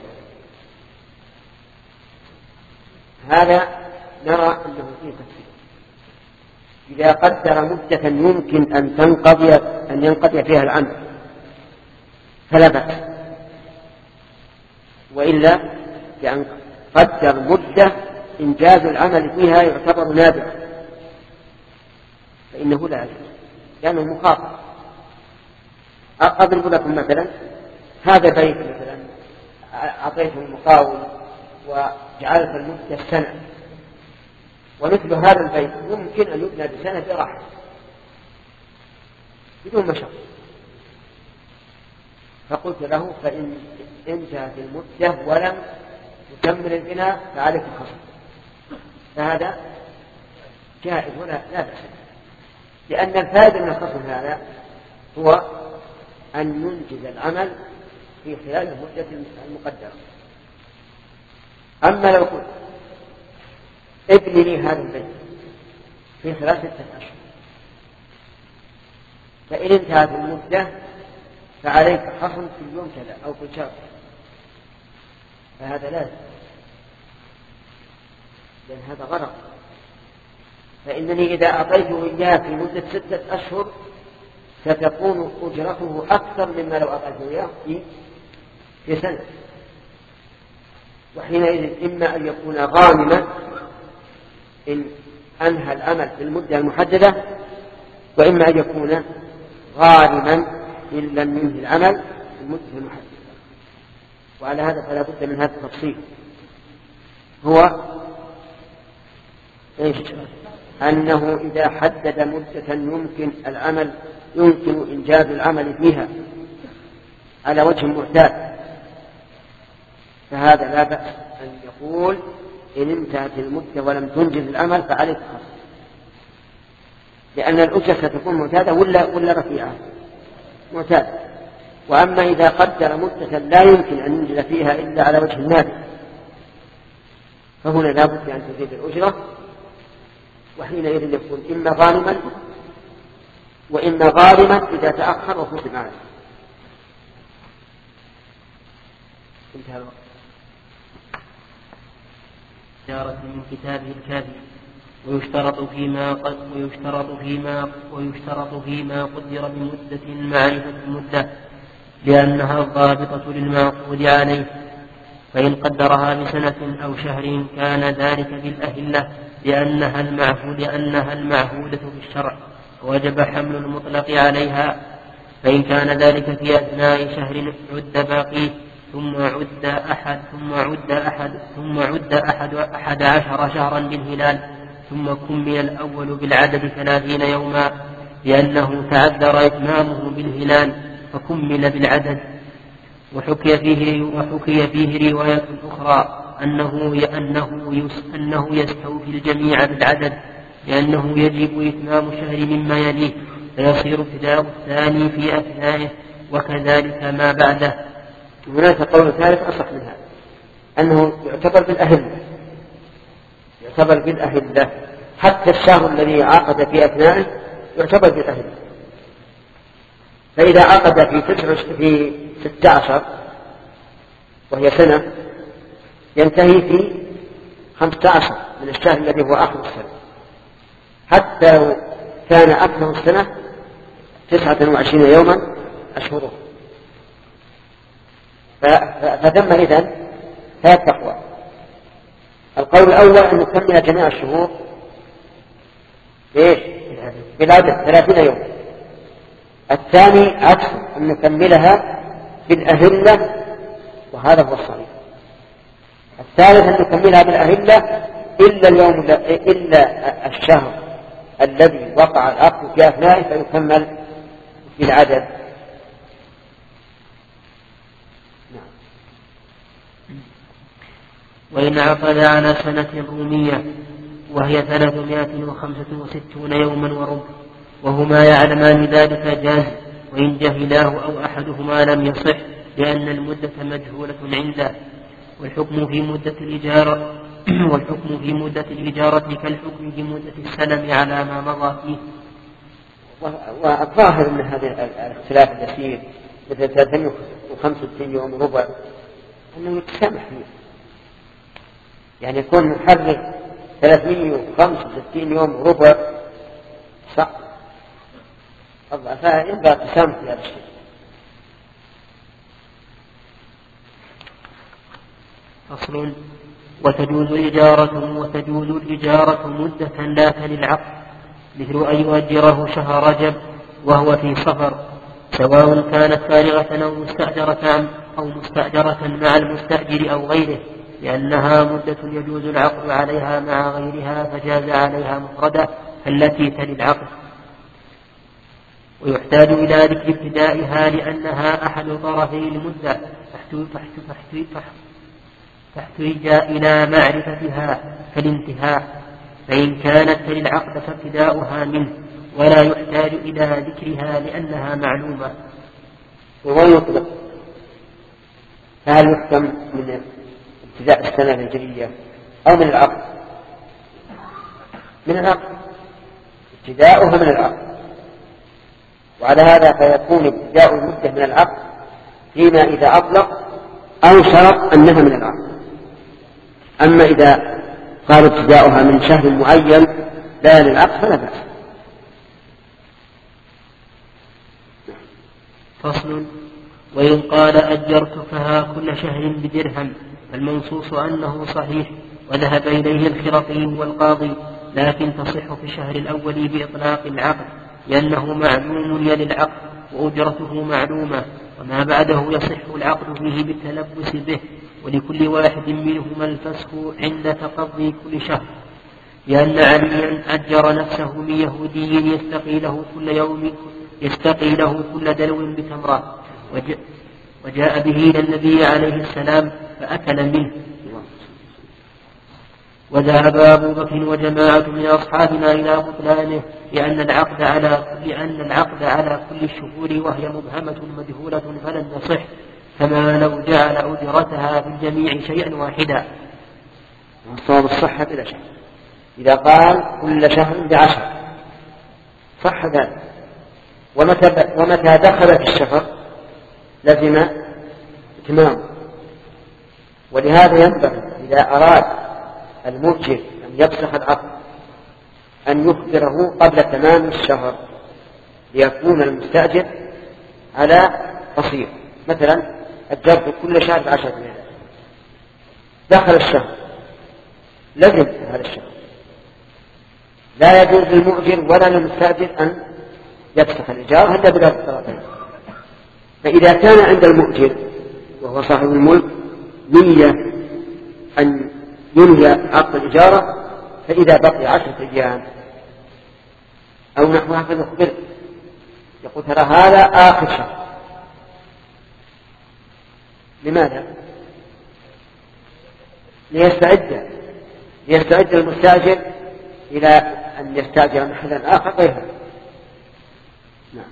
هذا نرى أنه فيه تفصيل. إذا قدر مدة يمكن أن تنقضي أن ينقضي فيها العمل فلا بأس، وإلا بأن قدر مدة إنجاز العمل فيها يعتبر نادرا فإنه لا يجوز لأنه مخاطر. أضرب لكم مثلا هذا بيت مثلا أعطيته المقاول وجعلت المدة سنة، ومثل هذا البيت يمكن أن يبنى بسنة براحة بدون مشقة، فقلت له فإن انتهت المدة ولم تكمل البناء فعليك الخصم، فهذا جائز ولا لا بأس، لأن الفائدة من الخصم هذا هو أن ينجز العمل في خلال المدة المقدرة. أما لو قلت ابني لي هذا البيت في خلال ستة أشهر فإن انتهت المدة فعليك خصم في يوم كذا أو في شهر، فهذا لازم، لأن هذا غرض. فإنني إذا أعطيته إياه في مدة ستة أشهر ستكون أجرته أكثر مما لو أعطيته إياه في سنة، وحينئذ إما أن يكون غانما إن أنهى العمل في المدة المحددة، وإما أن يكون غارما إن لم ينهي العمل في المدة المحددة. وعلى هذا فلا بد من هذا التفصيل، هو إيش؟ أنه إذا حدد مدة يمكن العمل يمكن إنجاز العمل فيها على وجه معتاد فهذا لا بأس أن يقول إن انتهت المدة ولم تنجز العمل فعليك خصم، لأن الأجرة ستكون معتادة ولا ولا رفيعة؟ معتادة. وأما إذا قدر مدة لا يمكن أن ينجز فيها إلا على وجه النادر فهنا لا بد أن تزيد الأجرة، وحينئذ يكون إما غانما وإما غارما إذا تأخر وخصم عليه. انتهى الوقت. إشارة من كتابه الكافي. ويشترط فيما قد ويشترط فيما ويشترط فيما قدر بمدة معرفة المدة لأنها الضابطة للمعقود عليه، فإن قدرها بسنة أو شهر كان ذلك بالأهلة لأنها المعهود لأنها المعهودة بالشرع وجب حمل المطلق عليها، فإن كان ذلك في أثناء شهر عد باقيه ثم عد أحد ثم عد أحد ثم عد أحد أحد عشر شهرا بالهلال ثم كمل الأول بالعدد ثلاثين يوما لأنه تعذر إتمامه بالهلال فكمل بالعدد. وحكي فيه وحكي فيه رواية أخرى أنه أنه أنه يستوفي الجميع بالعدد لأنه يجب إتمام الشهر مما يليه فيصير ابتداء الثاني في أثنائه وكذلك ما بعده. هناك قول ثالث أصح من هذا أنه يعتبر بالأهلة يعتبر بالأهلة حتى الشهر الذي عقد في أثنائه يعتبر بالأهلة. فإذا عقد في تسع في ستة عشر وهي سنة ينتهي في خمسة عشر من الشهر الذي هو آخر السنة، حتى لو كان أكثر السنة تسعة وعشرين يوما أشهره. فثم إذن ثلاث تقوى. القول الأول أن نكمل جميع الشهور إيش؟ بالعدد ثلاثين يوم. الثاني عكس أن نكملها بالأهلة وهذا هو الصحيح. الثالث أن نكملها بالأهلة إلا اليوم إلا الشهر الذي وقع العقد في أثنائه فيكمل بالعدد. وإن عقد على سنة رومية وهي ثلاثمائة وخمسة وستون يوما وربع وهما يعلمان ذلك جاز، وإن جهلاه أو أحدهما لم يصح، لأن المدة مجهولة عنده. والحكم في مدة الإجارة والحكم في مدة الإجارة كالحكم في مدة السلم على ما مضى فيه. والظاهر أن هذا الاختلاف اليسير مثل ثلاثمائة وخمسة وستين يوم وربع أنه يتسامح فيه، يعني يكون محرك ثلاثمائة وخمسة وستين يوم وربع صح، فينبغي التسامح في هذا الشيء. فصل. وتجوز الإجارة وتجوز الإجارة مدة لا تلي العقد، مثل أن يؤجره شهر رجب وهو في سفر، سواء كانت فارغة أو مستأجرة أو مستأجرة مع المستأجر أو غيره، لأنها مدة يجوز العقد عليها مع غيرها فجاز عليها مفردة التي تلي العقد. ويحتاج إلى ذكر ابتدائها لأنها أحد طرفي المدة، فاحتاج إلى معرفتها كالانتهاء، فإن كانت تلي العقد فابتداؤها منه، ولا يحتاج إلى ذكرها لأنها معلومة. ويطلق، فهل يحكم من ابتداء السنة الهجرية أو من العقد؟ من العقد، ابتداؤها من العقد، وعلى هذا فيكون ابتداء المدة من العقد فيما إذا أطلق أو شرط أنها من العقد. أما إذا قال ابتداؤها من شهر معين لا للعقد فلا بأس. فصل. وإن قال أجرتكها كل شهر بدرهم فالمنصوص أنه صحيح، وذهب إليه الخرقي والقاضي، لكن تصح في الشهر الأول بإطلاق العقد لأنه معلوم يلي العقد وأجرته معلومة، وما بعده يصح العقد فيه بالتلبس به، ولكل واحد منهما الفسخ عند تقضي كل شهر، لأن عليا أجر نفسه من يهودي يستقي له كل يوم يستقي له كل دلو بتمرة، وجاء به إلى النبي عليه السلام فأكل منه. وذهب أبو بكر وجماعة من أصحابنا إلى بطلانه لأن العقد على لأن العقد على كل الشهور وهي مبهمة مجهولة فلن تصح، كما لو جعل أجرتها في الجميع شيئا واحدا. صواب الصحة بلا شك، إذا قال كل شهر بعشر صح ذلك، ومتى, ومتى دخل في الشهر لزم اتمام. ولهذا ينبغي إذا أراد المؤجر أن يفسخ العقد أن يخبره قبل تمام الشهر ليكون المستأجر على بصير. مثلا أجرت كل شهر بعشرة ليالي، دخل الشهر لزم هذا الشهر، لا يجوز للمؤجر ولا للمستأجر أن يفسخ الإيجار حتى بلا الطرفين. فإذا كان عند المؤجر وهو صاحب الملك نية أن ينهي عقد الإجارة، فإذا بقي عشرة أيام أو نحوها فنخبر يقول ترى هذا آخر شهر. لماذا؟ ليستعد ليستعد المستأجر إلى أن يستأجر محلا آخر غيره. نعم.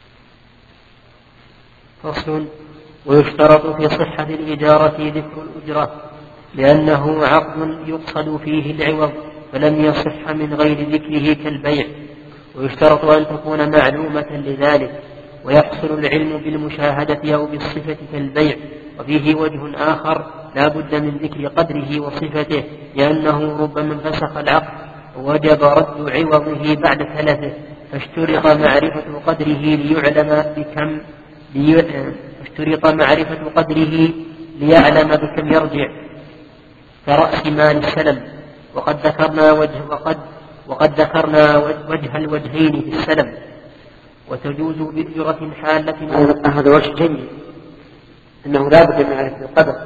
فصل. ويشترط في صحة الإجارة ذكر الأجرة لأنه عقد يقصد فيه العوض فلم يصح من غير ذكره كالبيع، ويشترط أن تكون معلومة لذلك، ويحصل العلم بالمشاهدة أو بالصفة كالبيع. وفيه وجه آخر لا بد من ذكر قدره وصفته، لأنه ربما انفسخ العقد ووجب رد عوضه بعد ثلاثة، فاشترط معرفة قدره ليعلم بكم فاشترط معرفة قدره ليعلم بكم يرجع كرأس مال السلم. وقد ذكرنا وجه وقد وقد ذكرنا وجه الوجهين في السلم. وتجوز بأجرة حالة. هذا وجه جيد، أنه لا بد من معرفة القدر،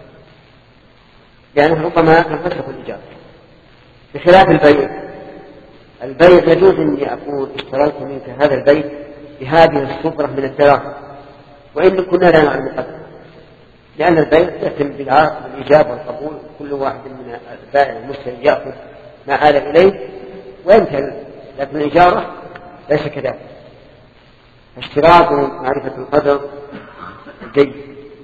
لأنه ربما تنفسخ الإجارة، بخلاف البيع. البيع يجوز أني أقول اشتريت منك هذا البيت بهذه الصفرة من الدراهم، وإن كنا لا نعلم القدر، لأن البيع يتم بالإجابة والقبول، كل واحد من البائع والمشتري يأخذ ما آل إليه وينتهي. لكن الإجارة ليس كذلك، اشتراط معرفة القدر جيد.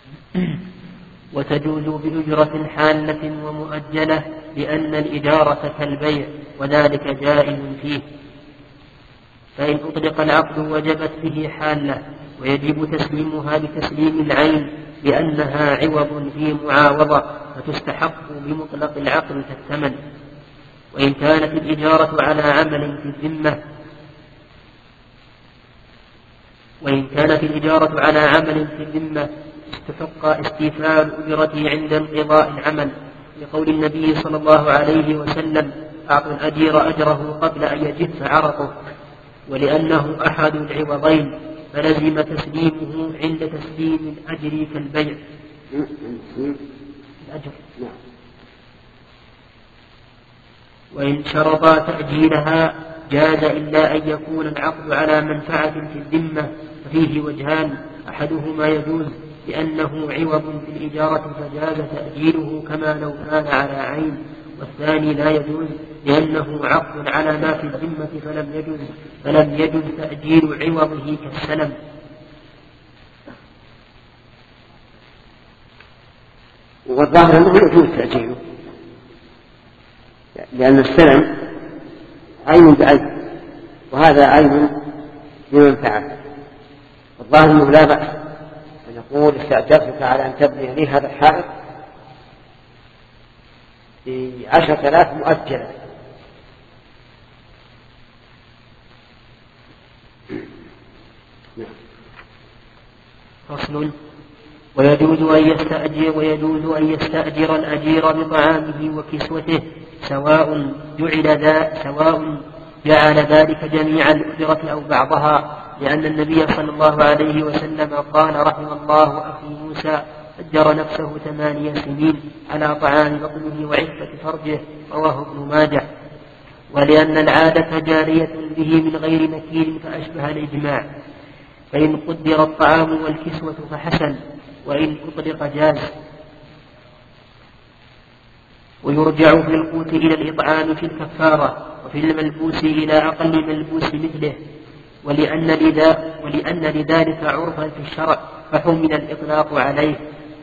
وتجوز بأجرة حالة ومؤجلة لأن الإجارة كالبيع وذلك جائز فيه. فإن أطلق العقد وجبت به حالة ويجب تسليمها بتسليم العين لأنها عوض في معاوضة فتستحق بمطلق العقد كالثمن. وإن كانت الإجارة على عمل في الذمة وإن كانت الإجارة على عمل في الذمة استحق استيفاء الأجرة عند انقضاء العمل لقول النبي صلى الله عليه وسلم: أعطوا الأجير أجره قبل أن يجف عرقه، ولأنه أحد العوضين فلزم تسليمه عند تسليم الأجر كالبيع. الأجر. وإن شرطا تأجيلها جاز إلا أن يكون العقد على منفعة في الذمة ففيه وجهان: أحدهما يجوز لأنه عوض في الإجارة فجاز تأجيله كما لو كان على عين، والثاني لا يجوز لأنه عقد على ما في الذمة فلم يجوز فلم يجوز تأجيل عوضه كالسلم. والظاهر أنه يجوز تأجيله لأن السلم عين بعين وهذا عين بمنفعة، والظاهر أنه لا بأس أن يقول: استأجرتك على أن تبني لي هذا الحائط بعشرة آلاف مؤجلة. فصل: ويجوز أن يستأجر ويجوز أن يستأجر الأجير بطعامه وكسوته سواء جعل ذا سواء جعل ذلك جميع الأجرة أو بعضها، لأن النبي صلى الله عليه وسلم قال: رحم الله أخي موسى أجر نفسه ثمانية سنين على طعام بطنه وعفة فرجه، رواه ابن ماجه. ولأن العادة جارية به من غير نكير فأشبه الإجماع، فإن قدر الطعام والكسوة فحسن، وإن أطلق جاز. ويرجع في القوت إلى الإطعام في الكفارة، وفي الملبوس إلى أقل ملبوس مثله، ولأن, لذا ولأن لذلك عرفا في الشرع فحمل الإطلاق عليه.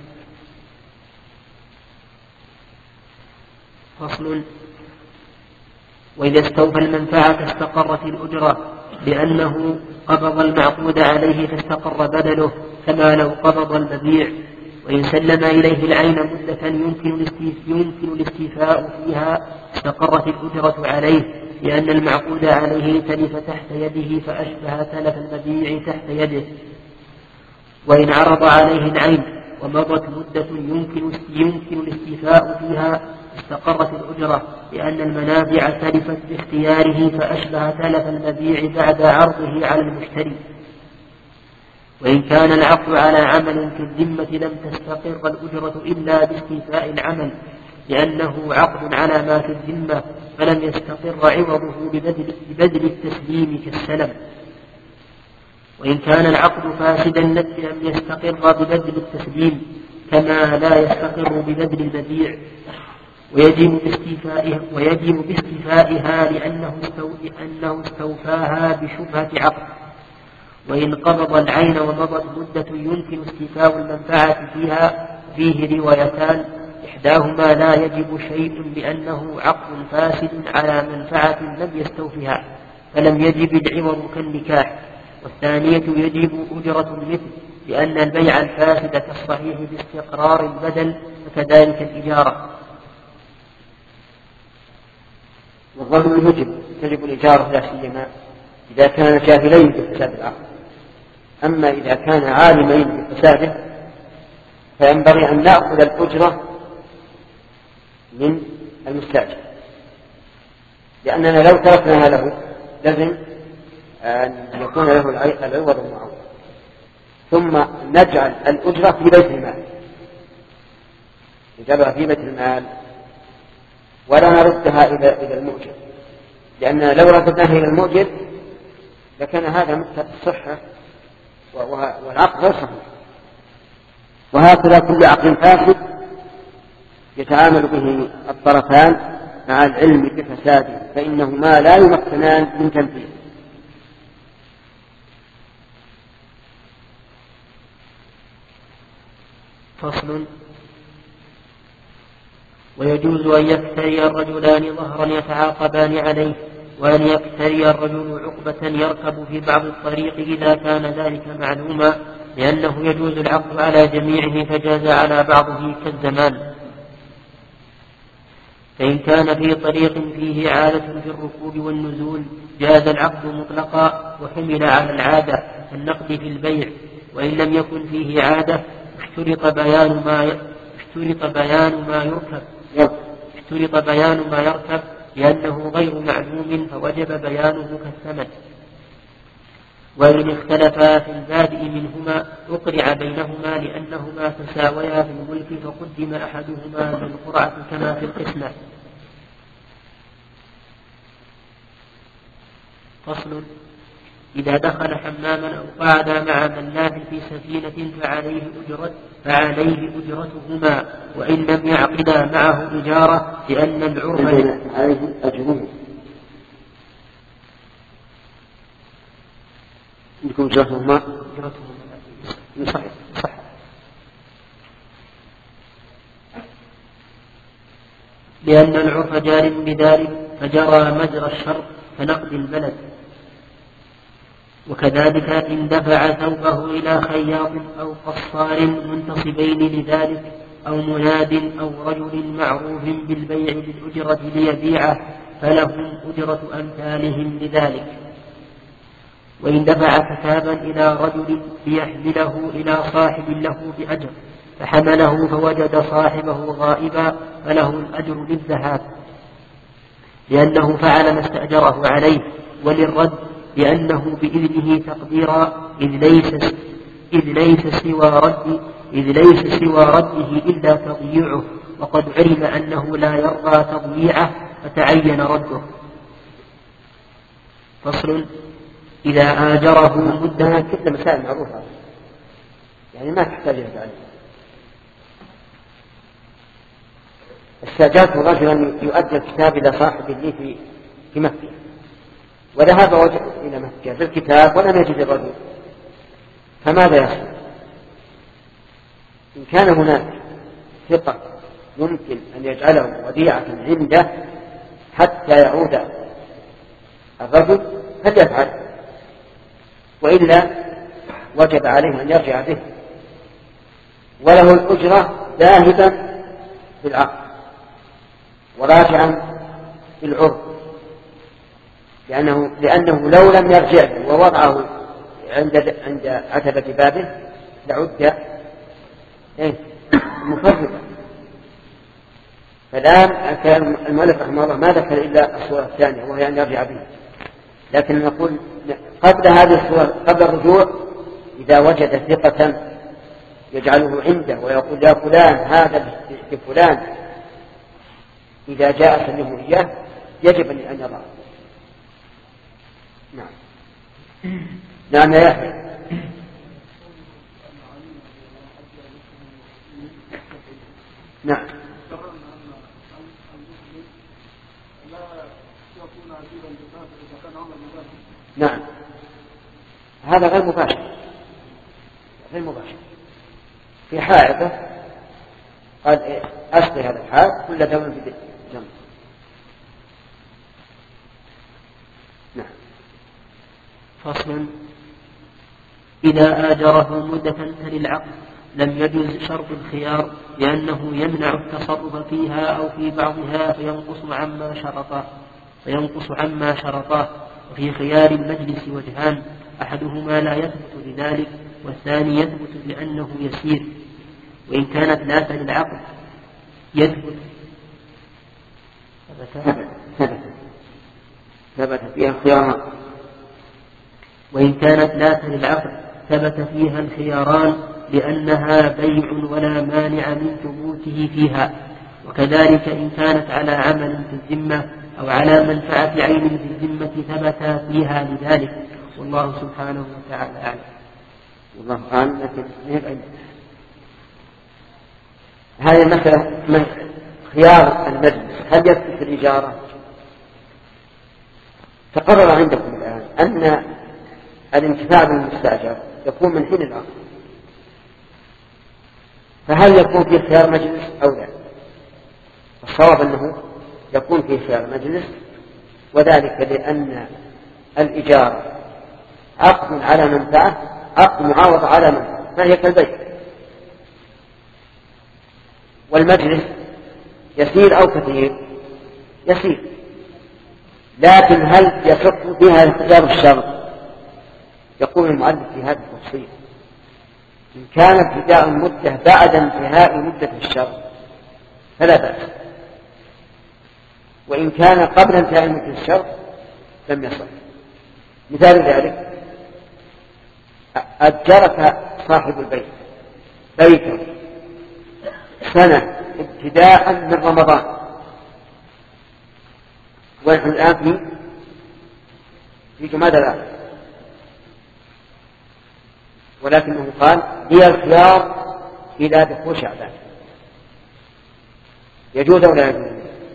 فصل: وإذا استوفى المنفعة استقرت الأجرة لأنه قبض المعقود عليه فاستقر بدله كما لو قبض المبيع. وإن سلم إليه العين مدة يمكن الاستيفاء فيها استقرت الأجرة عليه، لأن المعقود عليه تلف تحت يده فأشبه تلف المبيع تحت يده. وإن عرض عليه العين ومضت مدة يمكن يمكن الاستيفاء فيها استقرت الأجرة، لأن المنافع تلفت باختياره فأشبه تلف المبيع بعد عرضه على المشتري. وإن كان العقد على عمل في الذمة لم تستقر الأجرة إلا باستيفاء العمل، لأنه عقد على ما في الذمة فلم يستقر عوضه ببذل, ببذل التسليم كالسلم. وإن كان العقد فاسدا لم يستقر ببذل التسليم كما لا يستقر ببذل المبيع، ويجب باستيفائها, ويجب باستيفائها لأنه, استو... لأنه استوفاها بشبهة عقد. وإن قبض العين ومضت مدة يمكن استيفاء المنفعة فيها فيه روايتان: إحداهما لا يجب شيء لأنه عقد فاسد على منفعة لم يستوفها فلم يجب العوض كالنكاح، والثانية يجب أجرة المثل لأن البيع الفاسد كالصحيح باستقرار البدل وكذلك الإجارة. والظاهر يجب تجب الإجارة لا سيما إذا كان جاهلين بفساد العقد، أما إذا كان عالمين بفساده فينبغي أن نأخذ الأجرة من المستأجر، لأننا لو تركناها له لازم أن يكون له العوض المعوض، ثم نجعل الأجرة في بيت المال نجعلها في بيت المال ولا نردها إلى المؤجر، لأننا لو ردناها إلى المؤجر لكان هذا مكتب الصحة والعقد غير صحيح. وهكذا كل عقد فاسد يتعامل به الطرفان مع العلم بفساده فإنهما لا يمكنان من تنفيذه. فصل. ويجوز أن يكتري الرجلان ظهرا يتعاقبان عليه، وأن يكتري الرجل عقبة يركب في بعض الطريق إذا كان ذلك معلوما، لأنه يجوز العقد على جميعه فجاز على بعضه كالزمان. فإن كان في طريق فيه عادة في الركوب والنزول جاز العقد مطلقا وحمل على العادة النقد في البيع. وإن لم يكن فيه عادة اشترط بيان ما اشترط بيان ما يركب اشترط بيان ما يركب لأنه غير معلوم فوجب بيانه كالثمن. وإن اختلفا في البادئ منهما أقرع بينهما لأنهما تساويا في الملك فقدم أحدهما بالقرعة كما في القسمة. فصل. إذا دخل حماما أو قعد مع ملاح في سفينة فعليه أجرة فعليه أجرتهما، وإن لم يعقدا معه إجارة لأن العرف عليه أجره. عندكم أجرتهما؟ أجرتهما صحيح صح. لأن العرف جار بذلك فجرى مجرى الشر كنقد البلد. وكذلك إن دفع ثوبه إلى خياط أو قصار منتصبين لذلك أو مناد أو رجل معروف بالبيع بالأجرة ليبيعه فلهم أجرة أمثالهم لذلك. وإن دفع كتابا إلى رجل ليحمله إلى صاحب له بأجر فحمله فوجد صاحبه غائبا فله الأجر للذهاب لأنه فعل ما استأجره عليه، وللرد لأنه بإذنه تقديرا إذ ليس إذ ليس سوى رد إذ ليس سوى رده إلا تضييعه، وقد علم أنه لا يرضى تضييعه فتعين رده. فصل. إذا آجره مدة كل مسائل معروفة يعني ما تحتاج إلى تعليم. استأجرت رجلا يؤدي الكتاب إلى صاحب لي في في مكة، وذهب وجه إلى مكة بالكتاب ولم يجد الرجل، فماذا يصنع؟ إن كان هناك ثقة يمكن أن يجعله وديعة عنده حتى يعود الرجل فليفعل، وإلا وجب عليه أن يرجع به وله الأجرة ذاهبا في العقد وراجعا في العرض، لأنه, لأنه لو لم يرجع ووضعه عند عند عتبة بابه لعد إيه؟ مفرطا. فالآن كان المؤلف رحمه الله ما ذكر إلا الصورة الثانية وهي أن يرجع به، لكن نقول قبل هذه الصورة قبل الرجوع إذا وجد ثقة يجعله عنده ويقول يا فلان هذا لفلان إذا جاء سلمه إياه يجب أن يضع. نعم نعم يا يحيى. نعم نعم هذا غير مباشر غير مباشر في حائطه قال إيه أسقي هذا الحائط كل دم في جنب. نعم. فصل. إذا آجره مدة تلي العقد لم يجوز شرط الخيار لأنه يمنع التصرف فيها أو في بعضها فينقص عما شرطاه فينقص عما شرطاه وفي خيار المجلس وجهان أحدهما لا يثبت لذلك والثاني يثبت لأنه يسير. وإن كانت لا تلي العقد يثبت ثبت فيها خياران. وإن كانت لا تلي العقد ثبت فيها الخياران لأنها بيع ولا مانع من ثبوته فيها. وكذلك إن كانت على عمل في الذمة أو على منفعة عين في الذمة ثبت فيها لذلك، والله سبحانه وتعالى أعلم. والله أعلم. لكن هذه المسألة من خيار المجلس هل يثبت في الإجارة؟ تقرر عندكم الآن أن الانتفاع بالمستأجر يكون من حين العقد، فهل يكون فيه خيار مجلس أو لا؟ الصواب أنه يكون فيه خيار مجلس، وذلك لأن الإجارة عقد على منفعة، عقد معاوضة على منفعة، فهي كالبيع. والمجلس يسير أو كثير؟ يسير. لكن هل يصح بها اختيار الشرط؟ يقول المؤلف في هذا التفصيل: إن كان ابتداء المدة بعد انتهاء مدة الشرط فلا بأس، وإن كان قبل انتهاء مدة الشرط لم يصح. مثال ذلك: أجرك صاحب البيت بيتا سنة ابتداء من رمضان، ونحن الآن في في جمادى الآخر، ولكنه قال هي الخيار إلى دخول شعبان. يجوز أو لا يجوز؟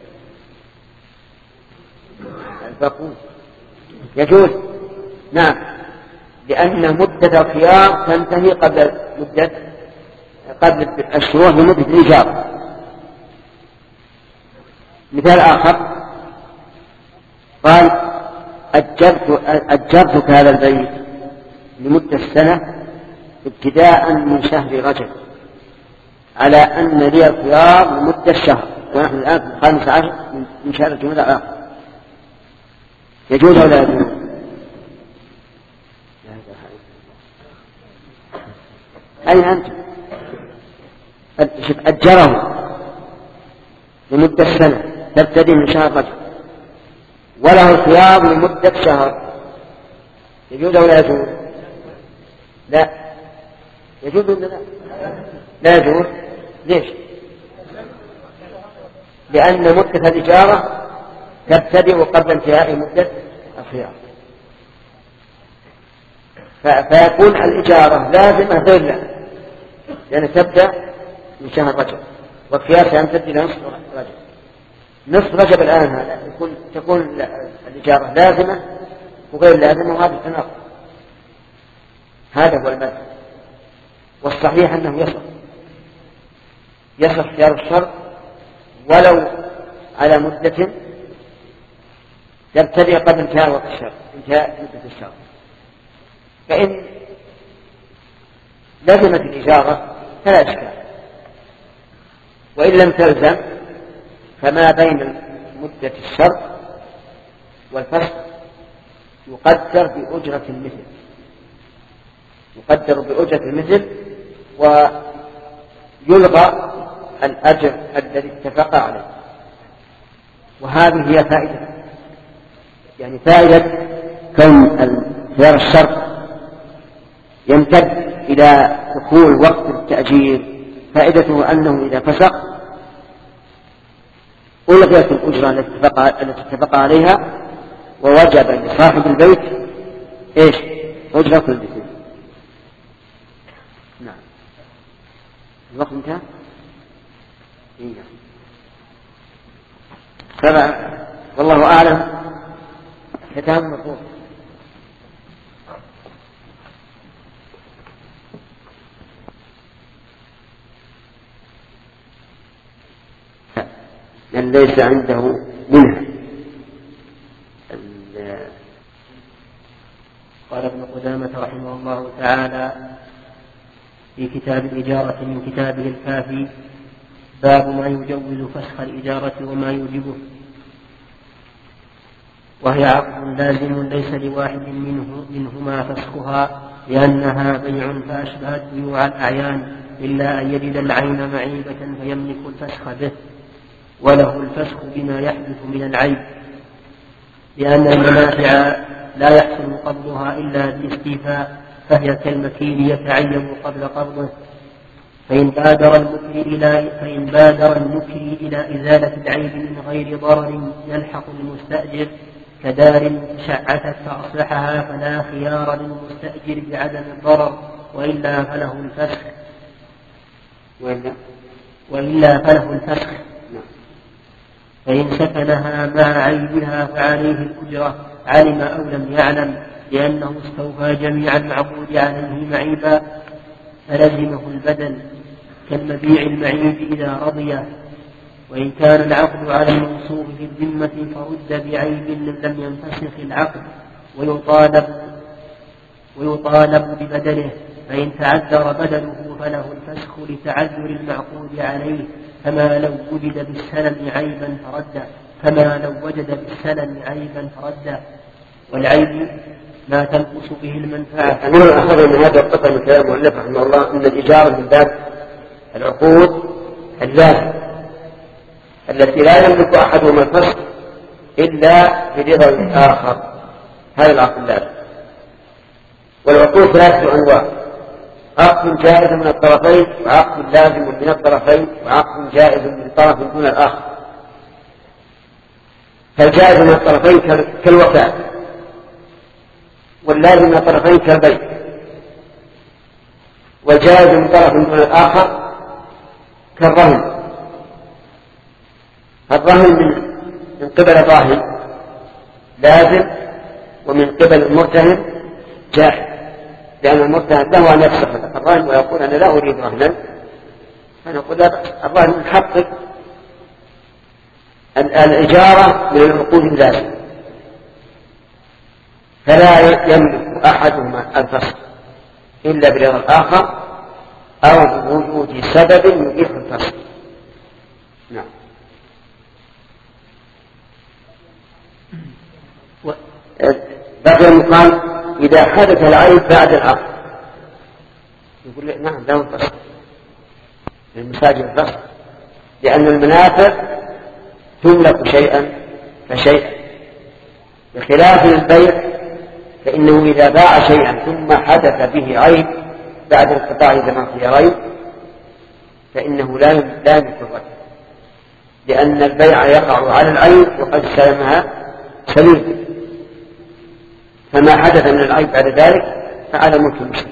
الباقون يجوز، نعم، لأن مدة الخيار تنتهي قبل مدة قبل الشروع في مدة الإجارة. مثال آخر: قال أجرت أجرتك هذا البيت لمدة السنة ابتداء من شهر رجب، على أن لي الخيار لمدة الشهر، ونحن الآن في الخامس عشر من شهر جمادى الآخر. يجوز أو لا يجوز؟ أين أنت؟ أجره لمدة السنة تبتدي من شهر رجب، وله الخيار لمدة شهر. يجوز أو لا يجوز؟ لا. يجوز ولا لا؟ لا يجوز. ليش؟ لأن مدة الإجارة تبتدئ قبل انتهاء مدة الخيار، فيكون الإجارة لازمة غير لازمة، لأن تبدأ من شهر رجب، والخيار سيمتد إلى نصف رجب. نصف رجب الآن هذا يكون تكون الإجارة لازمة وغير لازمة، وهذا التناقض. هذا هو المذهب، والصحيح أنه يصح يصح خيار الشرط ولو على مدة تبتدئ قبل انتهاء وقت الشرط، انتهاء مدة الشرط. فإن لزمت الإجارة فلا إشكال، وإن لم تلزم فما بين مدة الشرط والفسخ يقدر بأجرة المثل، يقدر بأجرة المثل ويلغى الأجر الذي اتفق عليه. وهذه هي فائدة، يعني فائدة كون خيار الشرط يمتد إلى دخول وقت التأجير، فائدته أنه إذا فسق ألغيت الأجرة التي اتفق عليها، ووجب لصاحب البيت إيش؟ أجرة البيت. نعم. الوقت انتهى؟ إيه. سبعة. والله أعلم. ختام مطلوب. من ليس عنده منها. قال ابن قدامة رحمه الله تعالى في كتاب الإجارة من كتابه الكافي: باب ما يجوز فسخ الإجارة وما يوجبه. وهي عقد لازم ليس لواحد منه منهما فسخها، لأنها بيع فأشبهت بيوع الأعيان، إلا أن يجد العين معيبة فيملك الفسخ به، وله الفسخ بما يحدث من العيب، لأن المنافع لا يحصل قبضها إلا بالاستيفاء، فهي كالمكيل يتعين قبل قبضه. فإن بادر المكري إلى فإن بادر المكري إلى إزالة العيب من غير ضرر يلحق المستأجر، كدار تشعثت فأصلحها، فلا خيار للمستأجر بعدم الضرر، وإلا فله الفسخ وإلا فله الفسخ فإن سكنها مع عيبها فعليه الأجرة، علم أو لم يعلم، لأنه استوفى جميع المعقود عليه معيبا، فلزمه البدل. كالمبيع المعيب إذا رضي. وإن كان العقد على الموصوف في الذمة فرد بعيب لم ينفسخ العقد ويطالب, ويطالب ببدله، فإن تعذر بدله فله الفسخ لتعذر المعقود عليه، كما لو وجد بالسلم عيبا فرد كما لو وجد بالسلم عيبا فرد. والعيب ما تنقص به المنفعة. أمير أخذ من هذا القطع من كلام المؤلف رحمه الله أن الإجارة من باب العقود اللازمة التي لا يملك أحدهما الفسخ إلا برضا الآخر، هذا العقد اللازم. والعقود ثلاثة أنواع: عقد جائز من الطرفين، وعقد لازم من الطرفين، وعقد جائز من طرف دون الآخر. فالجائز من الطرفين كالوفاء، واللازم من الطرفين كالبيع، والجائز من طرف دون الآخر كالرهن. الرهن من, من قبل الراهن لازم، ومن قبل المرتهن جائز، لأن المرتهن له أن يفسخ الرهن ويقول أنا لا أريد رهنا، فنقول الرهن يحقق الإجارة من العقود اللازمة، فلا يملك أحدهما الفسخ إلا برضا الآخر أو بوجود سبب يبيح الفسخ. نعم. بقي المقام إذا حدث العيب بعد العقد، يقول نعم له الفسخ للمساجد الفسخ، لأن المنافع تملك شيئا فشيئا، بخلاف البيع فإنه إذا باع شيئا ثم حدث به عيب بعد انقطاع زمان خيارين فإنه لا يملك الرد، لأن البيع يقع على العيب وقد سلمها سليم، فما حدث من العيب بعد ذلك فعلى ملك المشتري.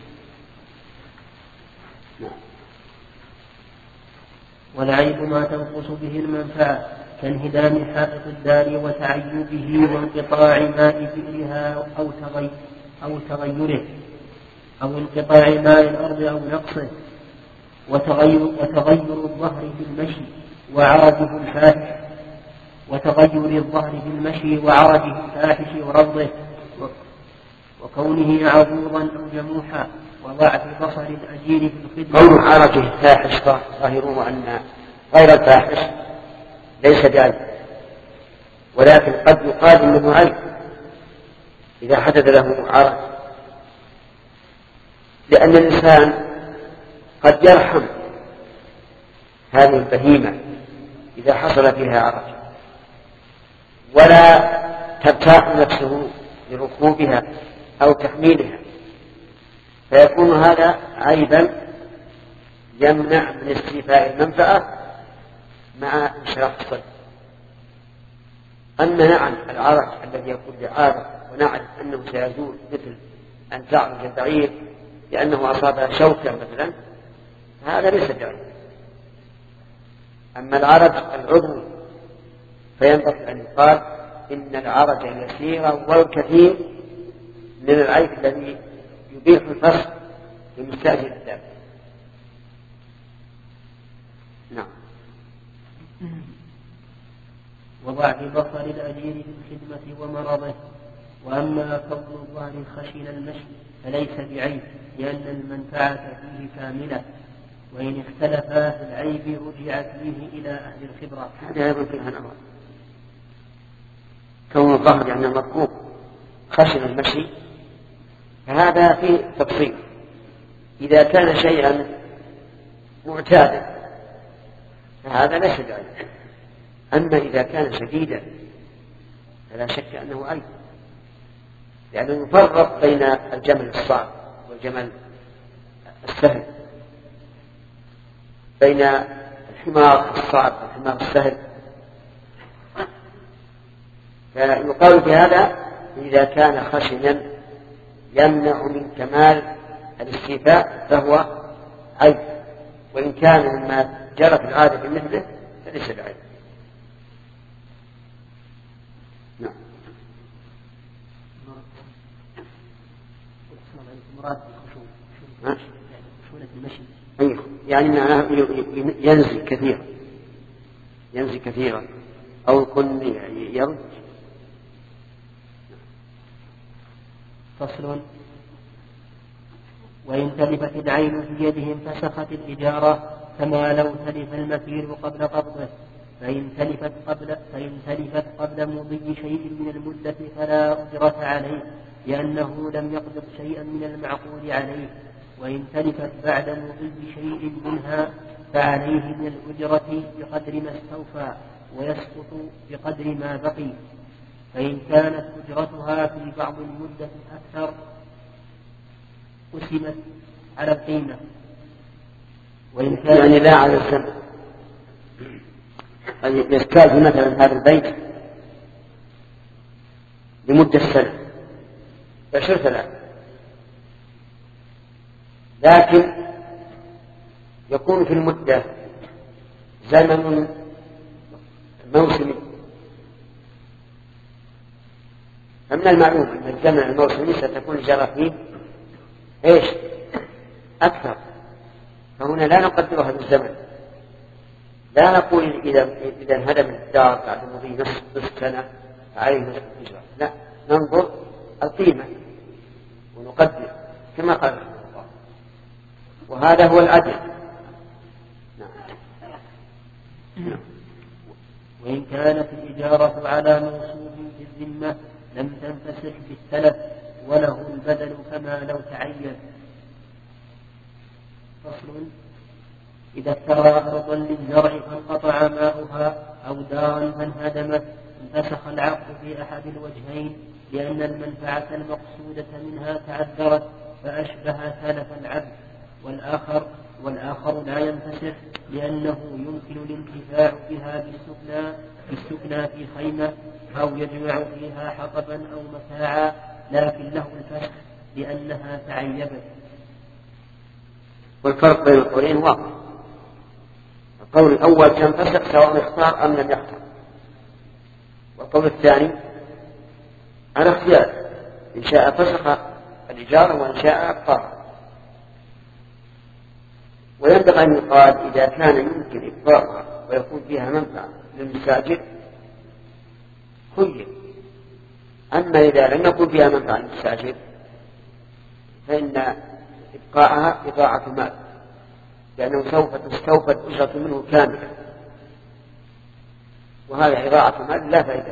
والعيب ما تنقص به المنفعة كانهدام حائط الدار وتعيبه وانقطاع ماء بئرها أو, تغي أو تغيره أو انقطاع ماء الأرض أو نقصه، وتغير, وتغير الظهر في المشي وعرجه الفاحش وتغير الظهر في المشي وعرجه الفاحش ورضه، وكونه عضوضا أو جموحا، وضعف بصر الأجير في الخدمة. قول عرجه الفاحش ظاهره أن غير الفاحش ليس بعيب، ولكن قد يقال انه عيب اذا حدث له عرج، لان الانسان قد يرحم هذه البهيمه اذا حصل فيها عرج ولا ترتاح نفسه لركوبها او تحميلها، فيكون هذا عيبا يمنع من استيفاء المنفعه مع انشراح الصدر. أما نعم العرج الذي يكون لعارض ونعرف أنه سيزول، مثل أن تعرج البعير لأنه أصاب شوكا مثلا، هذا ليس بعيب. أما العرج العضو فينبغي أن يقال إن العرج اليسير والكثير من العيب الذي يبيح الفسخ لمستأجر الدابة. نعم. وضعف بصر الأجير في الخدمة ومرضه. وأما كون الظهر خشن المشي فليس بعيب، لأن المنفعة فيه كاملة، وإن اختلفا في العيب رجع فيه إلى أهل الخبرة. هذا يكون فيها نظر. كون الظهر يعني المركوب خشن المشي فهذا فيه تفصيل. إذا كان شيئا معتادا فهذا ليس بعيب، أما إذا كان شديدا فلا شك أنه عيب، لأنه يفرق بين الجمل الصعب والجمل السهل، بين الحمار الصعب والحمار السهل. فيقال في هذا إذا كان خشنا يمنع من كمال الاستيفاء فهو عيب، وإن كان مما جرت العادة بمثله فليس بعيب. نعم. مراد الخشونة، خشونة المشي. أيوه. يعني معناه ينزل كثيرا ينزل كثيرا أو يكون يرد. فصل. وإن تلفت العين في يدهم فسخت الإجارة كما لو تلف المكير قبل قبضه، فإن تلفت قبل, فإن تلفت قبل مضي شيء من المدة فلا أجرة عليه لأنه لم يقبض شيئا من المعقول عليه، وإن تلفت بعد مضي شيء منها فعليه من الأجرة بقدر ما استوفى ويسقط بقدر ما بقي، فإن كانت أجرتها في بعض المدة أكثر قسمت على القيمة، وإن كان يعني لا على الزمن. يستاذ مثلا هذا البيت لمدة سنة عشر سنة، لكن يكون في المدة زمن موسمي، فمن المعلوم أن الزمن الموسمي ستكون الإجارة فيه إيش أكثر، فهنا لا نقدرها بالزمن، لا نقول إذا إذا انهدم الدار بعد مضي نصف سنة فعليه نصف الإجارة، لا، ننظر القيمة ونقدر كما قال الله، وهذا هو العدل. نعم. وإن كانت الإجارة على موصوف في الذمة لم تنفسخ بالتلف وله البدل كما لو تعين. فصل. إذا اشترى أرضا للزرع فانقطع ماؤها أو دارا فانهدمت انفسخ العقد في أحد الوجهين، لأن المنفعة المقصودة منها تعذرت فأشبه تلف العبد، والآخر والآخر لا ينفسخ لأنه يمكن الانتفاع بها بالسكنى بالسكنى في خيمة أو يجمع فيها حطبا أو متاعا، لكن له الفسخ لأنها تعيبت. والفرق بين القولين واضح. القول الأول تنفسخ سواء اختار أم لم يختار، والقول الثاني على اختيار، إن شاء فسخ الإجارة وإن شاء أبقاها. وينبغي أن يقال إذا كان يمكن إبقاءها ويكون فيها منفعة للمستأجر خير، أما إذا لم يكن فيها منفعة للمستأجر فإن إبقاءها إضاعة مال، لأنه سوف تستوفى أجرة منه كاملة، وهذا إضاعة مال لا فائدة.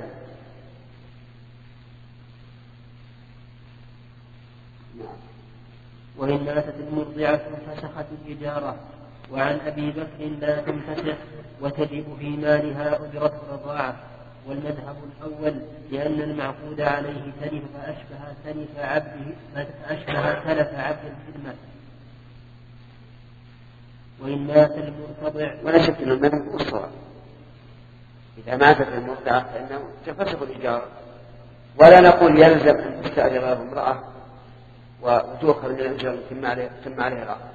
وإن ماتت المرضعة فسخت الإجارة. وعن أبي بكر لا تنفسخ وتجب في مالها أجرة الرضاعة، والمذهب الأول لأن المعقود عليه تلف فأشبه تلف عبده فأشبه تلف عبد الخدمة. وإن مات المرتضع ولا شك أن المذهب هو الصواب، إذا ماتت المرضعة فإنه تنفسخ الإجارة، ولا نقول يلزم أن تستأجر امرأة وتؤخذ من الإجارة ثم عليها العقد.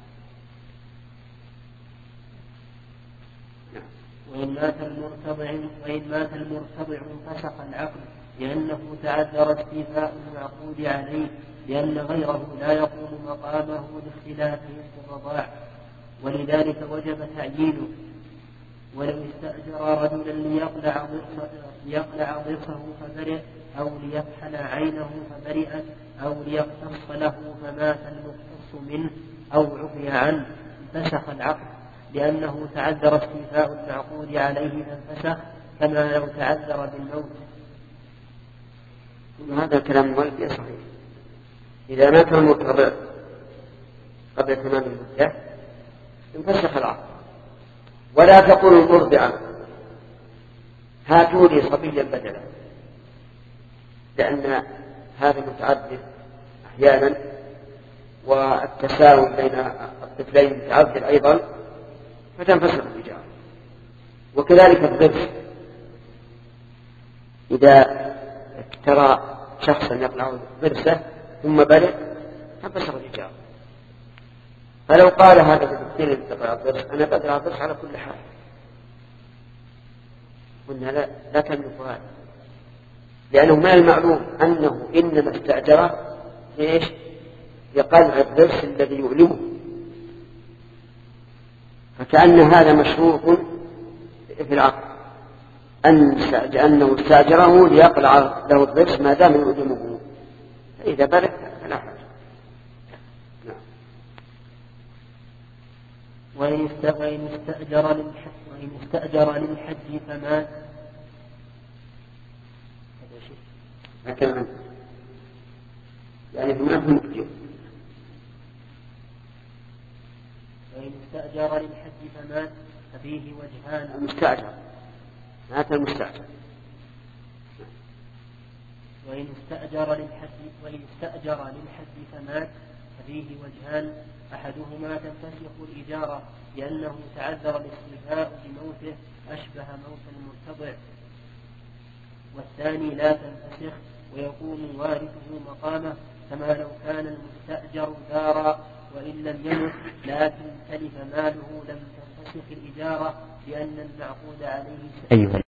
وإن مات المرتضع وإن مات المرتضع فسخ العقد لأنه تعذر استيفاء المعقود عليه، لأن غيره لا يقوم مقامه لاختلافه في الرضاع، ولذلك وجب تعيينه. ولو استأجر رجلا ليقلع ليقلع ضرسه فبرئ، أو ليفحل عينه فبرئت، أو ليقتص له فمات المقتص منه أو عفي عنه فسخ العقد، لأنه تعذر استيفاء المعقود عليه فانفسخ كما لو تعذر بالموت. هذا الكلام المؤلف صحيح. إذا مات المرتضع قبل تمام المدة انفسخ العقد. ولا تقول المرضعة هاتوا لي صبيا بدلا، لأن هذا متعذر أحيانا، والتساوي بين الطفلين متعذر أيضا، فتنفسخ الإجارة. وكذلك الضرس، إذا ترى شخصا يقلع ضرسه ثم برئ تنفسخ الإجارة. فلو قال هذا بالدين اللي تقلع الضرس أنا بقلع الضرس على كل حال، قلنا لا, لا تملك هذا، لأنه من المعلوم أنه إنما استأجره إيش؟ يقلع الضرس الذي يؤلمه، فكأن هذا مشروط في العقد أنه استأجره ليقلع له الضرس ما دام يؤلمه، فإذا برد فلا حاجة. وإن استأجر للحج وإن استأجر للحج فمات هكذا يعني بمعنى كثير. وإن استأجر للحج فمات ففيه وجهان. المستأجر مات المستأجر. وإن استأجر للحج وإن استأجر للحج فمات ففيه وجهان، أحدهما تنفسخ الإجارة لأنه تعذر الاستيفاء بموته أشبه موت المرتضع، والثاني لا تنفسخ ويقوم وارثه مقامه كما لو كان المستأجر دارا وإن لم يمت لكن تلف ماله لم تنفسخ الإجارة لأن المعقود عليه. أيوة.